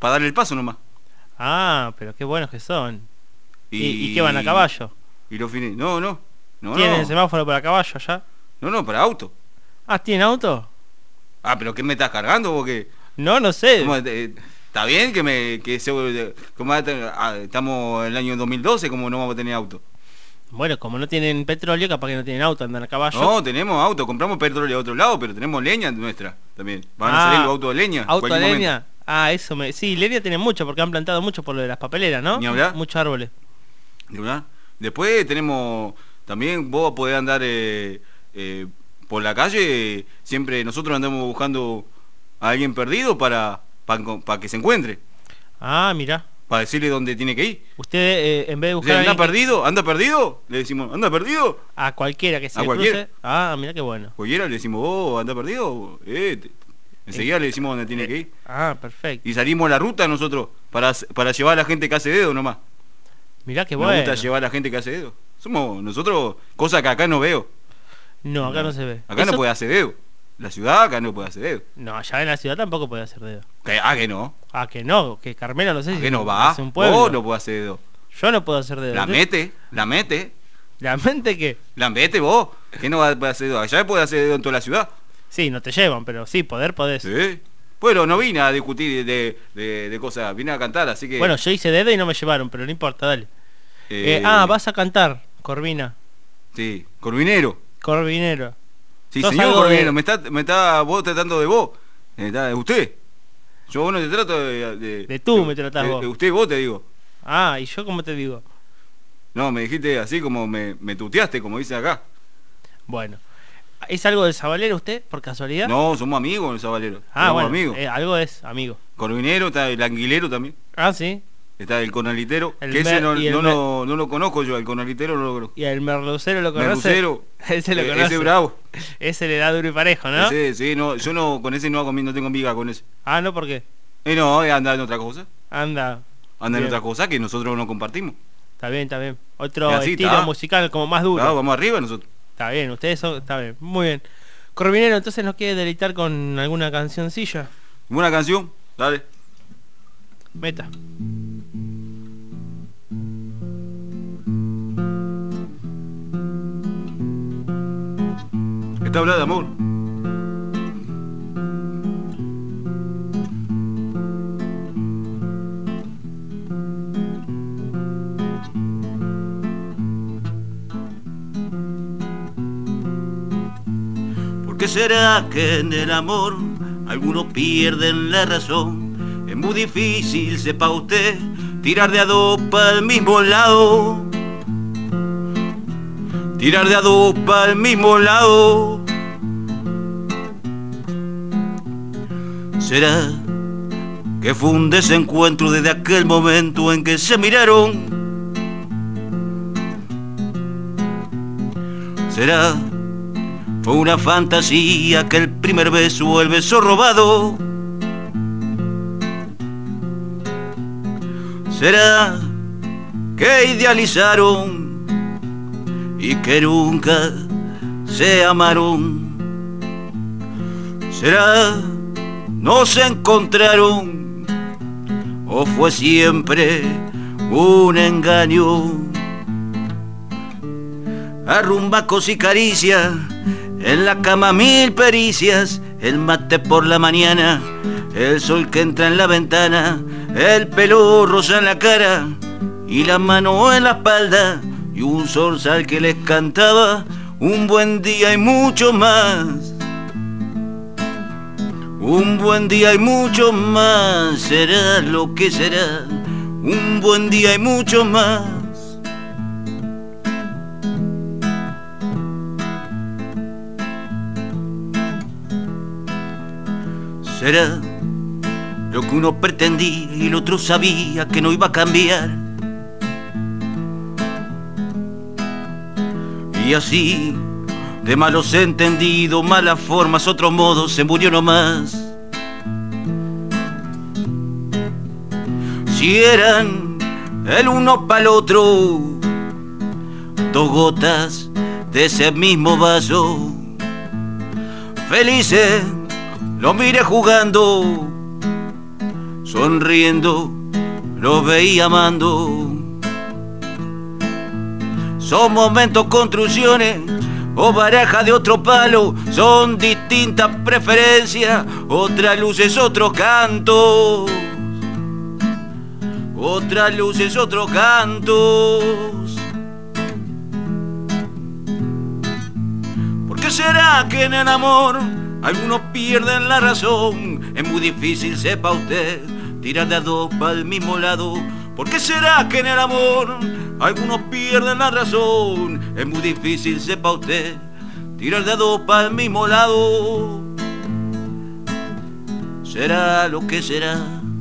para darle el paso nomás. Ah, pero qué buenos que son. ¿Y, ¿Y, y qué van a caballo? Y los fines. No, no. no ¿Tienen no. el semáforo para caballo allá? No, no, para auto. Ah, ¿tienen auto? Ah, pero ¿qué me estás cargando o qué? No, no sé. ¿Cómo, eh, ¿Está bien que me que se, como, ah, estamos en el año dos mil doce, como no vamos a tener auto? Bueno, como no tienen petróleo, capaz que no tienen auto, andan a caballo. No, tenemos auto, compramos petróleo a otro lado, pero tenemos leña nuestra también. Van a Ah, salir los autos de leña. en ¿Auto de cualquier leña? momento. Ah, eso me... Sí, leña tienen mucho, porque han plantado mucho por lo de las papeleras, ¿no? Ni hablar. Muchos árboles. ¿De verdad? Después tenemos, también vos podés andar eh, eh, por la calle, eh, siempre nosotros andamos buscando a alguien perdido para, para, para que se encuentre. Ah, mirá. Para decirle dónde tiene que ir. Usted, eh, en vez de O buscar sea, a ¿anda alguien que- perdido? ¿Anda perdido? Le decimos, ¿anda perdido? a cualquiera que se ¿A le cualquiera? cruce. Ah, mirá qué bueno. Cualquiera le decimos, vos, ¿anda perdido? Eh, te- enseguida le decimos dónde tiene que ir. Ah, perfecto. Y salimos a la ruta nosotros para, para llevar a la gente que hace dedo nomás. Mirá qué Nos bueno. gusta llevar a la gente que hace dedo. Somos nosotros, cosa que acá no veo. No, acá no se ve. Acá Eso- no puede hacer dedo. La ciudad acá no puede hacer dedo. No, allá en la ciudad tampoco puede hacer dedo. Que, ah, que no. Ah, que no, que Carmelo no sé ¿A si que no va? es un pueblo. Vos no puede hacer dedo. Yo no puedo hacer dedo. La Entonces- mete, la mete. ¿La mente qué? La mete vos. ¿Qué no va a poder hacer dedo? Allá puede hacer dedo en toda la ciudad. Sí, no te llevan, pero sí, poder podés. Sí. Bueno, no vine a discutir de, de, de cosas, vine a cantar, así que... Bueno, yo hice dedo y no me llevaron, pero no importa, dale. eh, Eh, ah, vas a cantar, Corvina. Sí, Corvinero. Corvinero. Sí, ¿Sos señor algo de- Corvinero, me está, me está vos tratando de vos. Me está- de usted. Yo vos no te trato de... De, De tú me tratás de- vos. de usted vos te digo. Ah, ¿y yo cómo te digo? No, me dijiste así como me, me tuteaste, como dice acá. Bueno. ¿Es algo del Sabalero usted, por casualidad? No, somos amigos en el Sabalero. Ah, somos bueno, amigos. eh, algo es amigo. Corvinero, está el anguilero también. Ah, sí. Está el conalitero, El que ese mer- no, y el no, mer- lo, no lo conozco yo, el conalitero no lo conozco. ¿Y el merlucero lo conoce? Merlucero, Ese lo eh, conoce. ese bravo. Ese le da duro y parejo, ¿no? Ese, sí, no, yo no, con ese no hago, no tengo amiga con ese. Ah, ¿no? ¿Por qué? Eh, no, eh, anda en otra cosa. Anda. Anda en Bien. otra cosa que nosotros no compartimos. Está bien, está bien. Otro Y así, estilo está. musical como más duro. Claro, vamos arriba nosotros. Está bien, ustedes son... Está bien, muy bien. Corvinero, entonces nos quiere deleitar con alguna cancioncilla. ¿Una canción? Dale. Meta. Está hablando de amor. ¿Por qué será que en el amor algunos pierden la razón? Es muy difícil, sepa usted, tirar de a dos para el mismo lado. Tirar de a dos para el mismo lado. ¿Será que fue un desencuentro desde aquel momento en que se miraron? ¿Será fue una fantasía que el primer beso o el beso robado? ¿Será que idealizaron y que nunca se amaron? ¿Será no se encontraron o fue siempre un engaño? Arrumbacos y caricias, en la cama mil pericias, el mate por la mañana, el sol que entra en la ventana, el pelo rosa en la cara y la mano en la espalda y un zorzal que les cantaba un buen día y mucho más. Un buen día y mucho más, será lo que será, un buen día y mucho más. Será lo que uno pretendía y el otro sabía que no iba a cambiar. Y así, de malos entendidos, malas formas, otros modos, se murió nomás. Si eran el uno para el otro, dos gotas de ese mismo vaso, felices los miré jugando, sonriendo, los veía amando. Son momentos, construcciones o baraja de otro palo, son distintas preferencias, otras luces, otros cantos, otras luces, otros cantos. ¿Por qué será que en el amor algunos pierden la razón? Es muy difícil, sepa usted, tirar de a dos para el mismo lado. ¿Por qué será que en el amor algunos pierden la razón? Es muy difícil, sepa usted, tirar de a dos para el mismo lado. Será lo que será,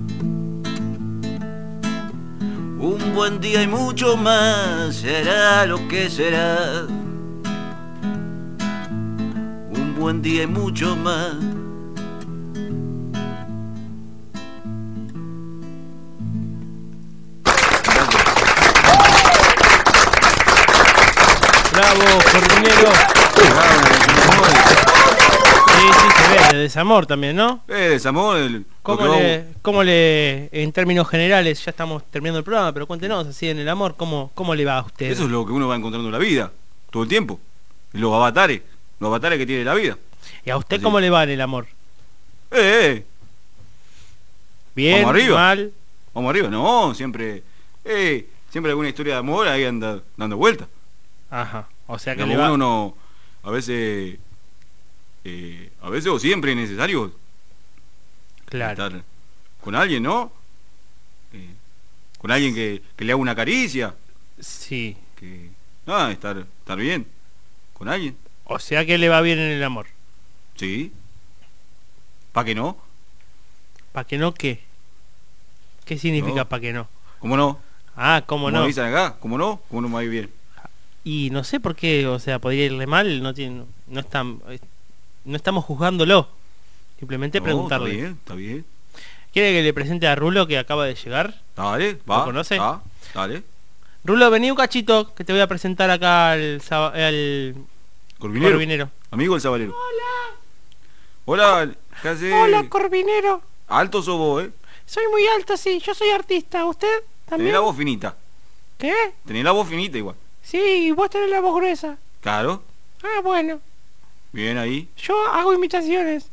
un buen día y mucho más. Será lo que será, un buen día y mucho más. Bravo, Corbinero. Sí, sí, se ve, de desamor también, ¿no? Eh, desamor. El, ¿Cómo le, ¿Cómo le, en términos generales, ya estamos terminando el programa, pero cuéntenos, así en el amor, ¿cómo, cómo le va a usted? Eso es lo que uno va encontrando en la vida, todo el tiempo. Los avatares, los avatares que tiene la vida. ¿Y a usted así. cómo le va en el amor? Eh, eh. Bien, Vamos arriba. mal. Vamos arriba, no, siempre, eh, siempre alguna historia de amor ahí anda dando vueltas. Ajá, o sea que Como le va... uno no, a veces, eh, a veces o siempre es necesario claro. estar con alguien, ¿no? Eh, con alguien que, que le haga una caricia. Sí. Que, ah, estar, estar bien con alguien. O sea que le va bien en el amor. Sí. ¿Para qué no? ¿Para que no qué? ¿Qué significa No. para que no? ¿Cómo no? Ah, ¿cómo Como no? dicen acá, ¿cómo no? ¿Cómo no me va a ir bien? Y no sé por qué, o sea, podría irle mal, no tiene, no está, no estamos juzgándolo. Simplemente No, preguntarle. Está bien, está bien. ¿Quiere que le presente a Rulo que acaba de llegar? Dale, va. ¿Lo conoce? Va, dale. Rulo, vení un cachito que te voy a presentar acá al, saba- al Corvinero. Corvinero. Amigo del sabalero. Hola. Hola, ¿qué haces? Hola, Corvinero. Alto sos vos, ¿eh? Soy muy alto, sí. Yo soy artista. ¿Usted también? Tenés la voz finita. ¿Qué? Tenés la voz finita igual. Sí, y vos tenés la voz gruesa. Claro. Ah, bueno. Bien ahí. Yo hago imitaciones.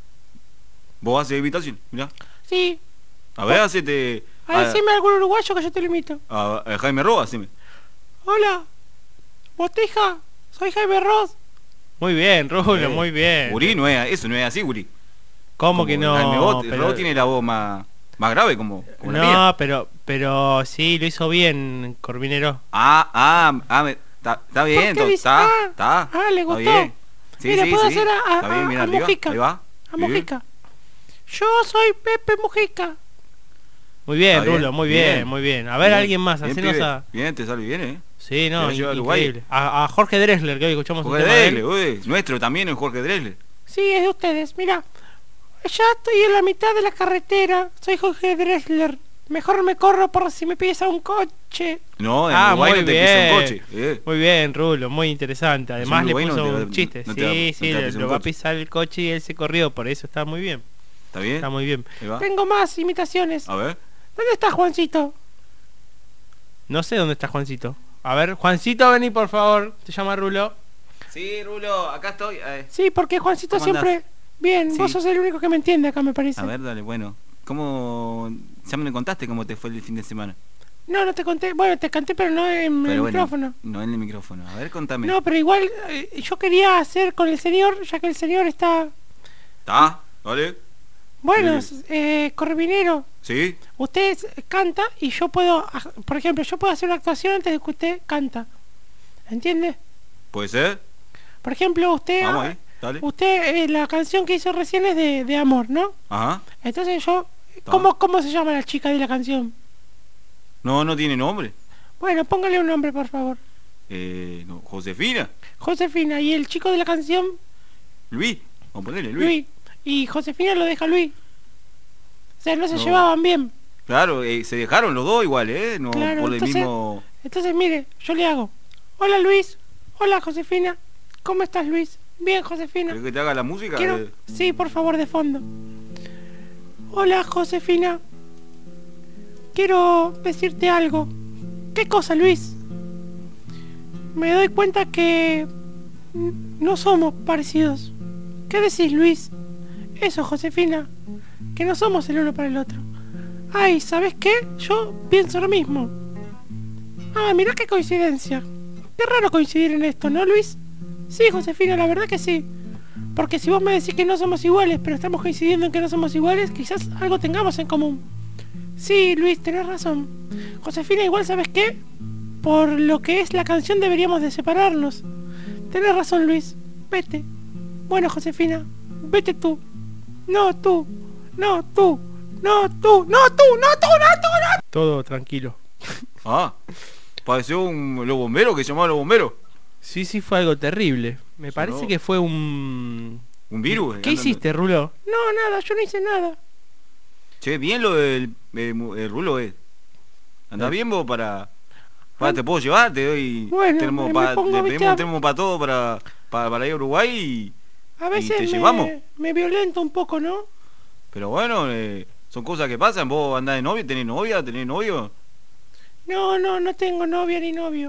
Vos haces invitación, mirá. Sí. A ver, hacete. A decime algún uruguayo que yo te lo imito. A, a Jaime Roa, haceme. Hola. Botija. Soy Jaime Ross. Muy bien, Rulo, Eh, muy bien. Gurí no es, eso no es así, Gurí. ¿Cómo que no? Jaime Bot- Pero- Roa tiene la voz más, más grave como, como la No, mía. pero pero sí, lo hizo bien, Corvinero. Ah, ah, ah, me- está está bien, qué to- dice? está, Ah, está. ah, le está gustó. bien. Sí, Mira, sí, puedo sí. hacer a, a, Está bien, mira, a arriba, Mujica. ahí va. A Bien. Mujica. Yo soy Pepe Mujica. Muy bien, Está bien, Rulo, muy bien, bien. muy bien. A ver, Bien, alguien más, bien, hacenos pibe. a... Bien, te sale bien, ¿eh? Sí, no, Te va a llevar a in- Uruguay. increíble. A, a Jorge Drexler, que hoy escuchamos Jorge un tema de él. Drexler, uy, nuestro también es Jorge Drexler. Sí, es de ustedes. Mira, ya estoy en la mitad de la carretera. Soy Jorge Drexler. Mejor me corro por si me pisa un coche. No, en Ah, Uruguay muy no te bien. pisa un coche. Eh. Muy bien, Rulo, muy interesante. Además le Uruguay puso no te va- un chiste. no te va- sí, no sí, te va a le- pisar lo un va a coche. pisar el coche y él se corrió, por eso está muy bien. ¿Está bien? Está muy bien. Ahí va. Tengo más imitaciones. A ver. ¿Dónde está Juancito? No sé dónde está Juancito. A ver, Juancito, vení por favor. Te llama Rulo. Sí, Rulo, acá estoy. Eh. Sí, porque Juancito ¿Cómo siempre... andás? Bien, Sí. vos sos el único que me entiende acá, me parece. A ver, dale, bueno. ¿Cómo...? Ya me lo contaste cómo te fue el fin de semana. No, no te conté. Bueno, te canté, pero no en Pero el bueno, micrófono. no en el micrófono. A ver, contame. No, pero igual eh, yo quería hacer con el señor, ya que el señor está... ¿Está? ¿Vale? Bueno, Sí. eh, Corvinero, ¿Sí? usted canta y yo puedo, aj- por ejemplo, yo puedo hacer una actuación antes de que usted canta. ¿Entiende? ¿Puede ser? Por ejemplo, usted... Vamos ahí, dale. Usted, eh, la canción que hizo recién es de, de amor, ¿no? Ajá. Entonces yo... ¿Cómo, ¿Cómo se llama la chica de la canción? No, no tiene nombre. Bueno, póngale un nombre, por favor. Eh, no, Josefina. Josefina. ¿Y el chico de la canción? Luis. Vamos a ponerle Luis. Luis. Y Josefina lo deja Luis. O sea, no se No. llevaban bien. Claro, eh, se dejaron los dos igual, ¿eh? No, Claro, por el entonces- mismo... Entonces, mire, yo le hago. Hola, Luis. Hola, Josefina. ¿Cómo estás, Luis? Bien, Josefina. ¿Querés que te haga la música? Quiero... Eh, Sí, por favor, de fondo. Hola, Josefina. quiero decirte algo. ¿Qué cosa, Luis? Me doy cuenta que no somos parecidos. ¿Qué decís, Luis? Eso, Josefina, que no somos el uno para el otro. Ay, ¿sabes qué? Yo pienso lo mismo. Ah, mirá qué coincidencia. Qué raro coincidir en esto, ¿no, Luis? Sí, Josefina, la verdad que sí. Porque si vos me decís que no somos iguales, pero estamos coincidiendo en que no somos iguales, quizás algo tengamos en común. Sí, Luis, tenés razón. Josefina, igual, ¿sabes qué? Por lo que es la canción deberíamos de separarnos. Tenés razón, Luis. Vete. Bueno, Josefina, vete tú. No, tú. No, tú. No, tú. No, tú. No, tú. No, tú. No. Todo tranquilo. Ah, pareció un los bomberos que se llamaba los bomberos. Sí, sí, fue algo terrible. Me Sonó. parece que fue un... ¿Un virus? ¿Qué hiciste, Rulo? No, nada, yo no hice nada. Che, bien lo del el, el Rulo, eh. ¿Andás bien vos para... para te puedo llevar? Te doy... Bueno, tenemos me pa- pongo, te viste, pedimos a- tenemos para todo para, para, para ir a Uruguay y... A y veces te me, llevamos. me violento un poco, ¿no? Pero bueno, eh, son cosas que pasan. Vos andás de novia, tenés novia, tenés novio. No, no, no tengo novia ni novio.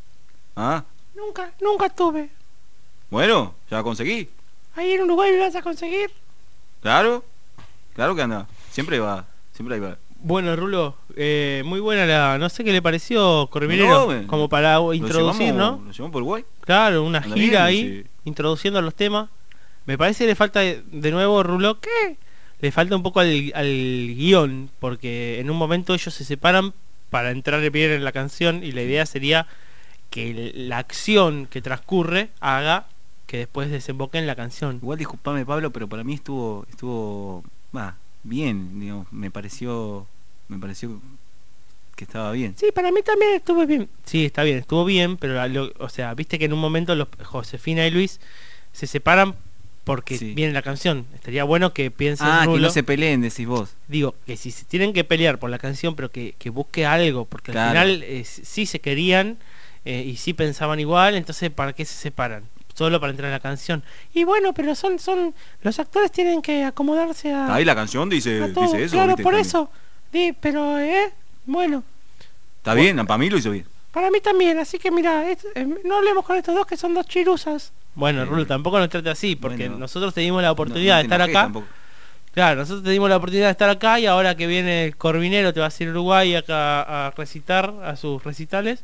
Ah, Nunca, nunca tuve. bueno, ya conseguí. Ahí en Uruguay me vas a conseguir. Claro, claro que anda. Siempre va, siempre ahí va. Bueno, Rulo, eh, muy buena la... No sé qué le pareció, Corvinero, No, me- como para Lo introducir, llevamos- ¿no? Lo llevamos por Uruguay. Claro, una Anda gira bien, ahí, sí. introduciendo los temas. Me parece que le falta, de de nuevo, Rulo, ¿qué? Le falta un poco al, al guión, porque en un momento ellos se separan para entrar bien en la canción y la idea sería que el- la acción que transcurre haga que después desemboque en la canción. Igual disculpame, Pablo, pero para mí estuvo estuvo va bien, digamos, me pareció me pareció que estaba bien. Sí, para mí también estuvo bien. Sí, está bien, estuvo bien, pero la- lo- o sea, viste que en un momento los Josefina y Luis se separan porque Sí. viene la canción. Estaría bueno que piensen, Ah, que Rulo, no se peleen, decís vos. digo, que si se tienen que pelear por la canción, pero que, que busque algo, porque Claro. al final eh, sí se querían eh, y sí pensaban igual, entonces ¿para qué se separan? Solo para entrar en la canción. Y bueno, pero son, son, los actores tienen que acomodarse a, Ahí la canción dice, a todo. dice eso. Claro, ¿viste? por También. eso. Sí, pero, eh, bueno, Está bien, para mí lo hizo bien. para mí también. Así que mira, es- eh, no hablemos con estos dos que son dos chiruzas. Bueno, Rulo, tampoco nos trate así, porque bueno. nosotros teníamos la oportunidad No- no de te estar enojes acá. tampoco. Claro, nosotros teníamos la oportunidad de estar acá y ahora que viene el Corvinero te vas a ir a Uruguay acá a recitar a sus recitales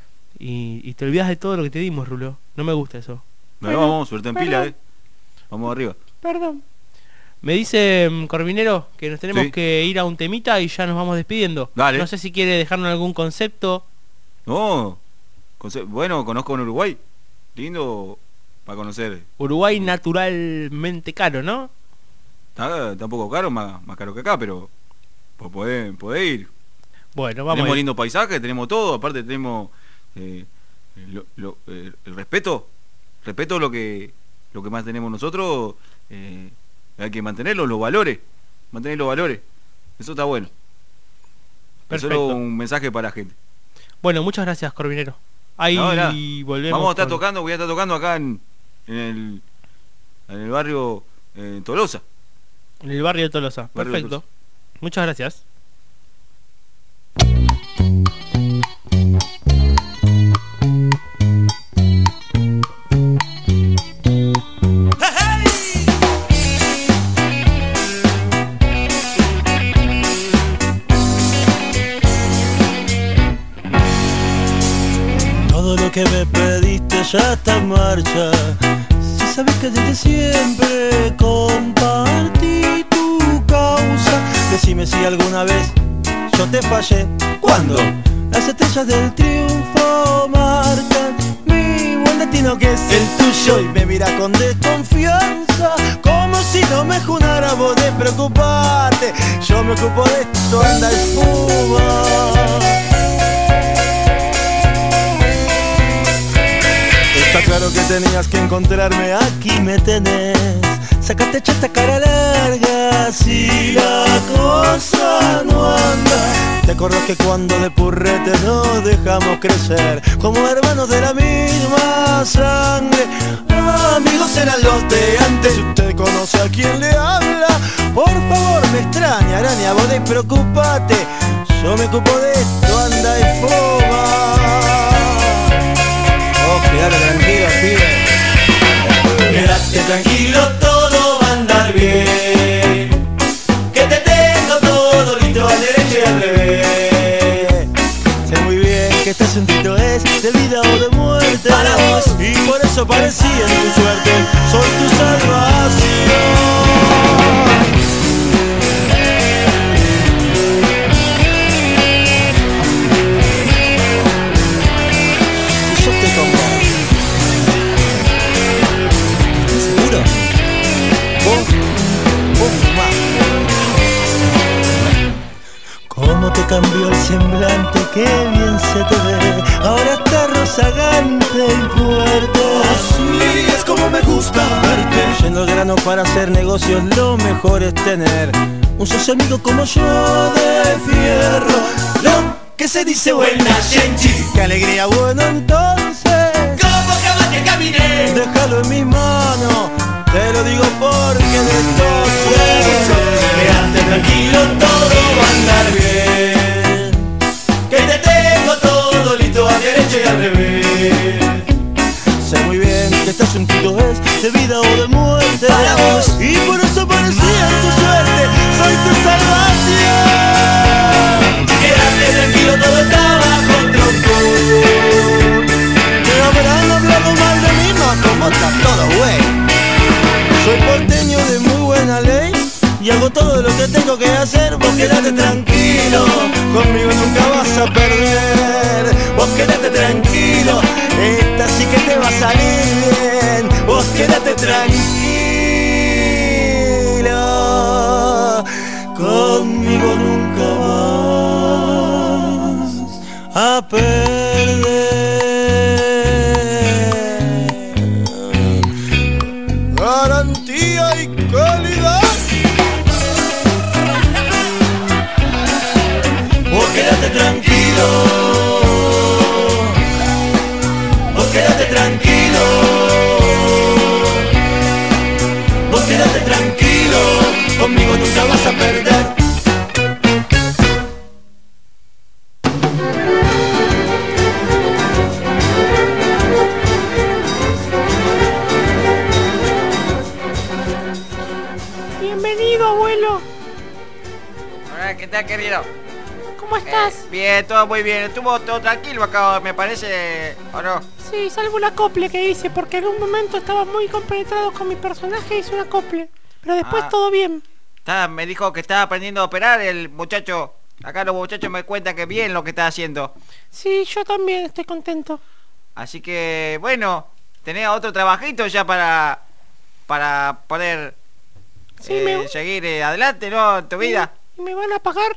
y, y te olvidas de todo lo que te dimos, Rulo. No me gusta eso. Bueno, vamos, suerte en pila, perdón. eh. Vamos arriba. Perdón. Me dice mm, Corvinero que nos tenemos Sí. que ir a un temita y ya nos vamos despidiendo. Dale. No sé si quiere dejarnos algún concepto. No, conce- bueno, conozco en Uruguay. Lindo para conocer. Uruguay naturalmente caro, ¿no? Está, está un poco caro, más, más caro que acá, pero pues podés, podés ir. Bueno, vamos. Tenemos a ir. lindo paisaje, tenemos todo, aparte tenemos eh, lo- lo- eh, el respeto, respeto lo que lo que más tenemos nosotros, eh, hay que mantenerlo, los valores, mantener los valores, eso está bueno. Es Perfecto. solo un mensaje para la gente. Bueno, muchas gracias, Corvinero. Ahí No, nada. volvemos. Vamos a estar con- tocando, voy a estar tocando acá en, en el en el barrio eh, Tolosa. En el barrio de Tolosa. Barrio de Perfecto. Muchas gracias. Todo lo que me pediste ya está en marcha. Si sabes que desde siempre compartí tu causa, decime si alguna vez yo te fallé. ¿Cuándo? Las estrellas del triunfo marcan mi buen destino que es el tuyo y me mira con desconfianza, como si no me junara vos de preocuparte. Yo me ocupo de esto, anda espuma. Está claro que tenías que encontrarme, aquí me tenés. Sácate ya esta cara larga, si la cosa no anda. Te acordás que cuando de purrete nos dejamos crecer, como hermanos de la misma sangre. Amigos eran los de antes, si usted conoce a quien le habla, por favor me extraña, araña, vos despreocupate. Yo me ocupo de esto, anda y fuma. Oh, quédate tranquilo, pibe. Quédate tranquilo, todo va a andar bien. Que te tengo todo listo al derecho y al revés. Sé muy bien que este asunto es de vida o de muerte para vos. Y por eso parecía en tu suerte, soy tu salvación. Si yo te pongo, ¿seguro? Vos, vos fumás. Cómo te cambió el semblante, qué bien se te ve. Ahora estás rozagante y fuerte. Así es como me gusta verte. Yendo al grano para hacer negocios, lo mejor es tener un socio amigo como yo de fierro. Lo que se dice buena gente. Qué alegría, bueno entonces. Como jamás que caminé. Déjalo en mis manos, te lo digo porque de esto sé. Quédate tranquilo, todo va a andar bien. Que te tengo todo listo al derecho y al revés. Sé muy bien que este asunto es de vida o de muerte para vos. Y por eso parecía tu suerte, soy tu salvación. Quédate tranquilo, todo está bajo control. Me habrán hablado mal de mí, no, como está todo güey. Soy porteño de muy buena ley y hago todo lo que tengo que hacer. Vos quédate tranquilo, conmigo nunca vas a perder. Vos quédate tranquilo, esta sí que te va a salir bien. Vos quédate tranquilo, conmigo nunca vas a perder. Garantía y calidad. Vos quédate tranquilo. Vos quédate tranquilo. Vos quédate tranquilo. Conmigo nunca vas a perder. Bienvenido, abuelo. Hola, ¿qué tal, querido? ¿Cómo estás? Eh, bien, todo muy bien. Estuvo todo tranquilo acá, me parece, ¿o no? Sí, salvo una acople que hice, porque en un momento estaba muy compenetrado con mi personaje y hice una acople. Pero después Ah. todo bien. Está, me dijo que estaba aprendiendo a operar el muchacho. Acá los muchachos me cuentan que bien lo que está haciendo. Sí, yo también estoy contento. Así que, bueno, tenés otro trabajito ya para para poder Sí, eh, me- seguir eh, adelante, ¿no? En tu vida. ¿Y me van a pagar?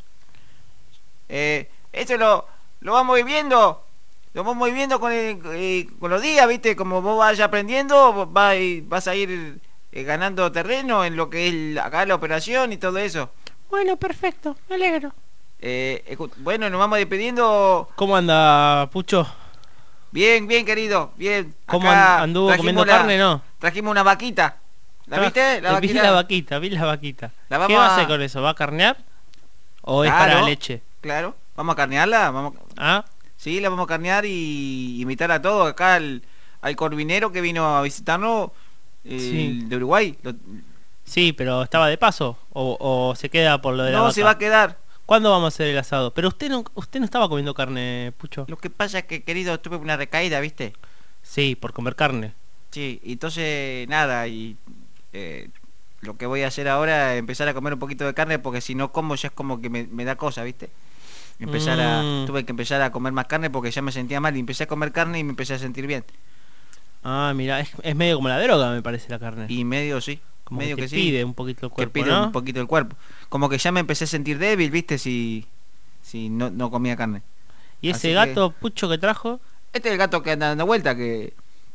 Eh, eso lo, lo vamos viviendo. Lo vamos viviendo con, el- eh, con los días, ¿viste? Como vos vayas aprendiendo, vos vas, vas a ir eh, ganando terreno en lo que es el- acá la operación y todo eso. Bueno, perfecto, me alegro. Eh, escu- bueno, nos vamos despidiendo. ¿Cómo anda, Pucho? Bien, bien, querido, bien. ¿Cómo Acá an- anduvo trajimos comiendo la- carne, no? Trajimos una vaquita. ¿La Tra- viste? La vi vaquita. la vaquita, vi la vaquita. La ¿Qué vamos va a a- hacer con eso? ¿Va a carnear? ¿O es Claro, para leche? Claro, vamos a carnearla. Vamos... ¿Ah? Sí, la vamos a carnear y invitar a todos. Acá al, al corvinero que vino a visitarnos el Sí. de Uruguay. Lo- Sí, pero ¿estaba de paso? ¿O, o se queda por lo de la No, vaca? se va a quedar. ¿Cuándo vamos a hacer el asado? Pero usted no, usted no estaba comiendo carne, Pucho. Lo que pasa es que, querido, tuve una recaída, ¿viste? Sí, por comer carne. Sí, y entonces nada, y eh, lo que voy a hacer ahora es empezar a comer un poquito de carne porque si no como ya es como que me, me da cosa, ¿viste? Empezar a, Mm. tuve que empezar a comer más carne porque ya me sentía mal y empecé a comer carne y me empecé a sentir bien. Ah, mira, es, es medio como la droga, me parece, la carne. Y medio sí, Como medio que, que, te sí. pide un poquito el cuerpo, que pide ¿no? un poquito el cuerpo. Como que ya me empecé a sentir débil, ¿viste? Si, si no, no comía carne. ¿Y ese Así que- gato, Pucho, que trajo? Este es el gato que anda dando vuelta, que...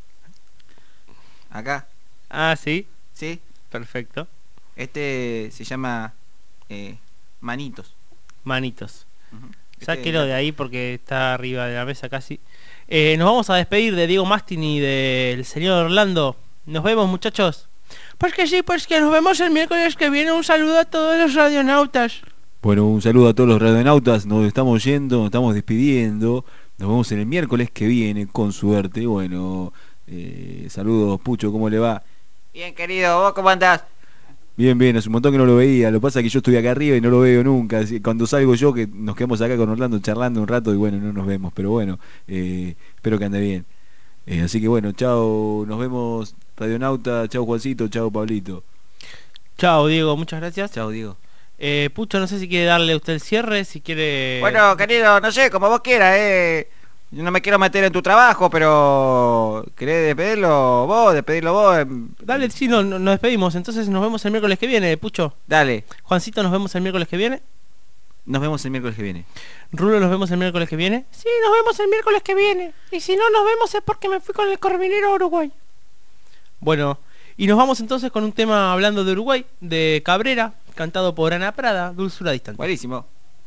Acá. Ah, sí. Sí. Perfecto. Este se llama eh, Manitos. Manitos. Este Sáquelo gato. de ahí porque está arriba de la mesa casi. Eh, nos vamos a despedir de Diego Mastin y del señor Orlando. Nos vemos, muchachos. Pues que sí, pues que nos vemos el miércoles que viene. Un saludo a todos los radionautas. Bueno, un saludo a todos los radionautas, nos estamos yendo, nos estamos despidiendo, nos vemos en el miércoles que viene, con suerte. Bueno, eh, saludos Pucho, ¿cómo le va? Bien, querido, ¿vos cómo andás? Bien, bien, hace un montón que no lo veía, lo que pasa es que yo estoy acá arriba y no lo veo nunca, cuando salgo yo que nos quedamos acá con Orlando charlando un rato y bueno, no nos vemos, pero bueno, eh, espero que ande bien. Eh, así que bueno, chao, nos vemos Radionauta, chao Juancito, chao Pablito. Chao Diego, muchas gracias. Chao Diego. Eh, Pucho, no sé si quiere darle a usted el cierre, si quiere... Bueno, querido, no sé, como vos quieras, eh. Yo no me quiero meter en tu trabajo, pero... ¿Querés despedirlo vos? ¿Despedirlo vos? Dale, sí, no, no, nos despedimos, entonces nos vemos el miércoles que viene, Pucho. Dale. Juancito, ¿nos vemos el miércoles que viene? Nos vemos el miércoles que viene. Rulo, ¿nos vemos el miércoles que viene? Sí, nos vemos el miércoles que viene. Y si no nos vemos es porque me fui con el Corvinero a Uruguay. Bueno, y nos vamos entonces con un tema hablando de Uruguay, de Cabrera, cantado por Ana Prada, Dulzura Distante. Buenísimo.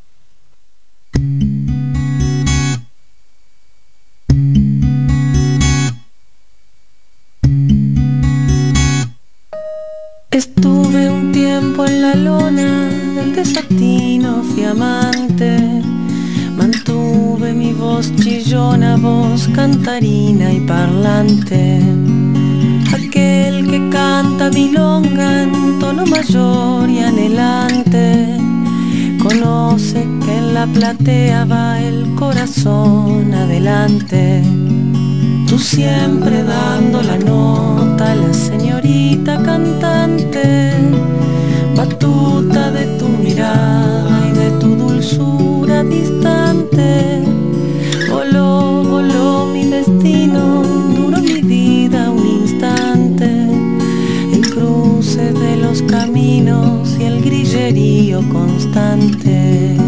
Estuve un tiempo en la lona del desatino, fui amante. Mantuve mi voz chillona, voz cantarina y parlante. Aquel que canta milonga en tono mayor y anhelante, conoce que en la platea va el corazón adelante. Tú siempre dando la nota, la señorita cantante, batuta de tu mirada y de tu dulzura distante. Voló, voló mi destino, duró mi vida un instante. El cruce de los caminos y el grillerío constante.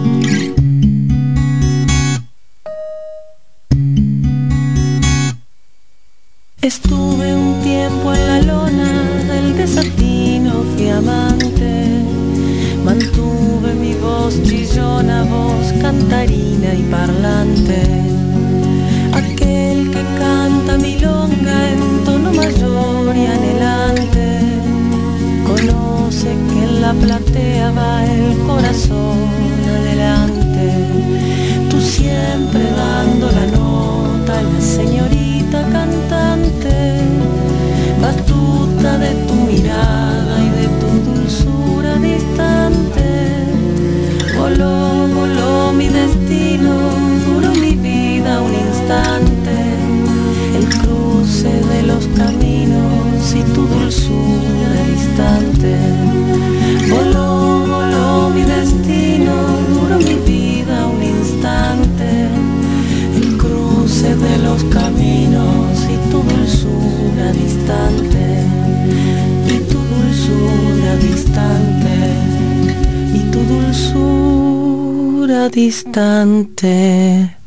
Estuve un tiempo en la lona del desatino, fui amante. Mantuve mi voz chillona, voz cantarina y parlante. Aquel que canta milonga en tono mayor y anhelante, conoce que en la platea va el corazón adelante. Tú siempre dando la nota, la señorita cantante, batuta de tu mirada y de tu dulzura distante. Voló, voló mi destino, duró mi vida un instante. El cruce de los caminos y tu dulzura distante. Voló, voló mi destino, duró mi vida un instante. El cruce de los caminos y tu dulzura distante. Y tu dulzura distante. Y tu dulzura distante.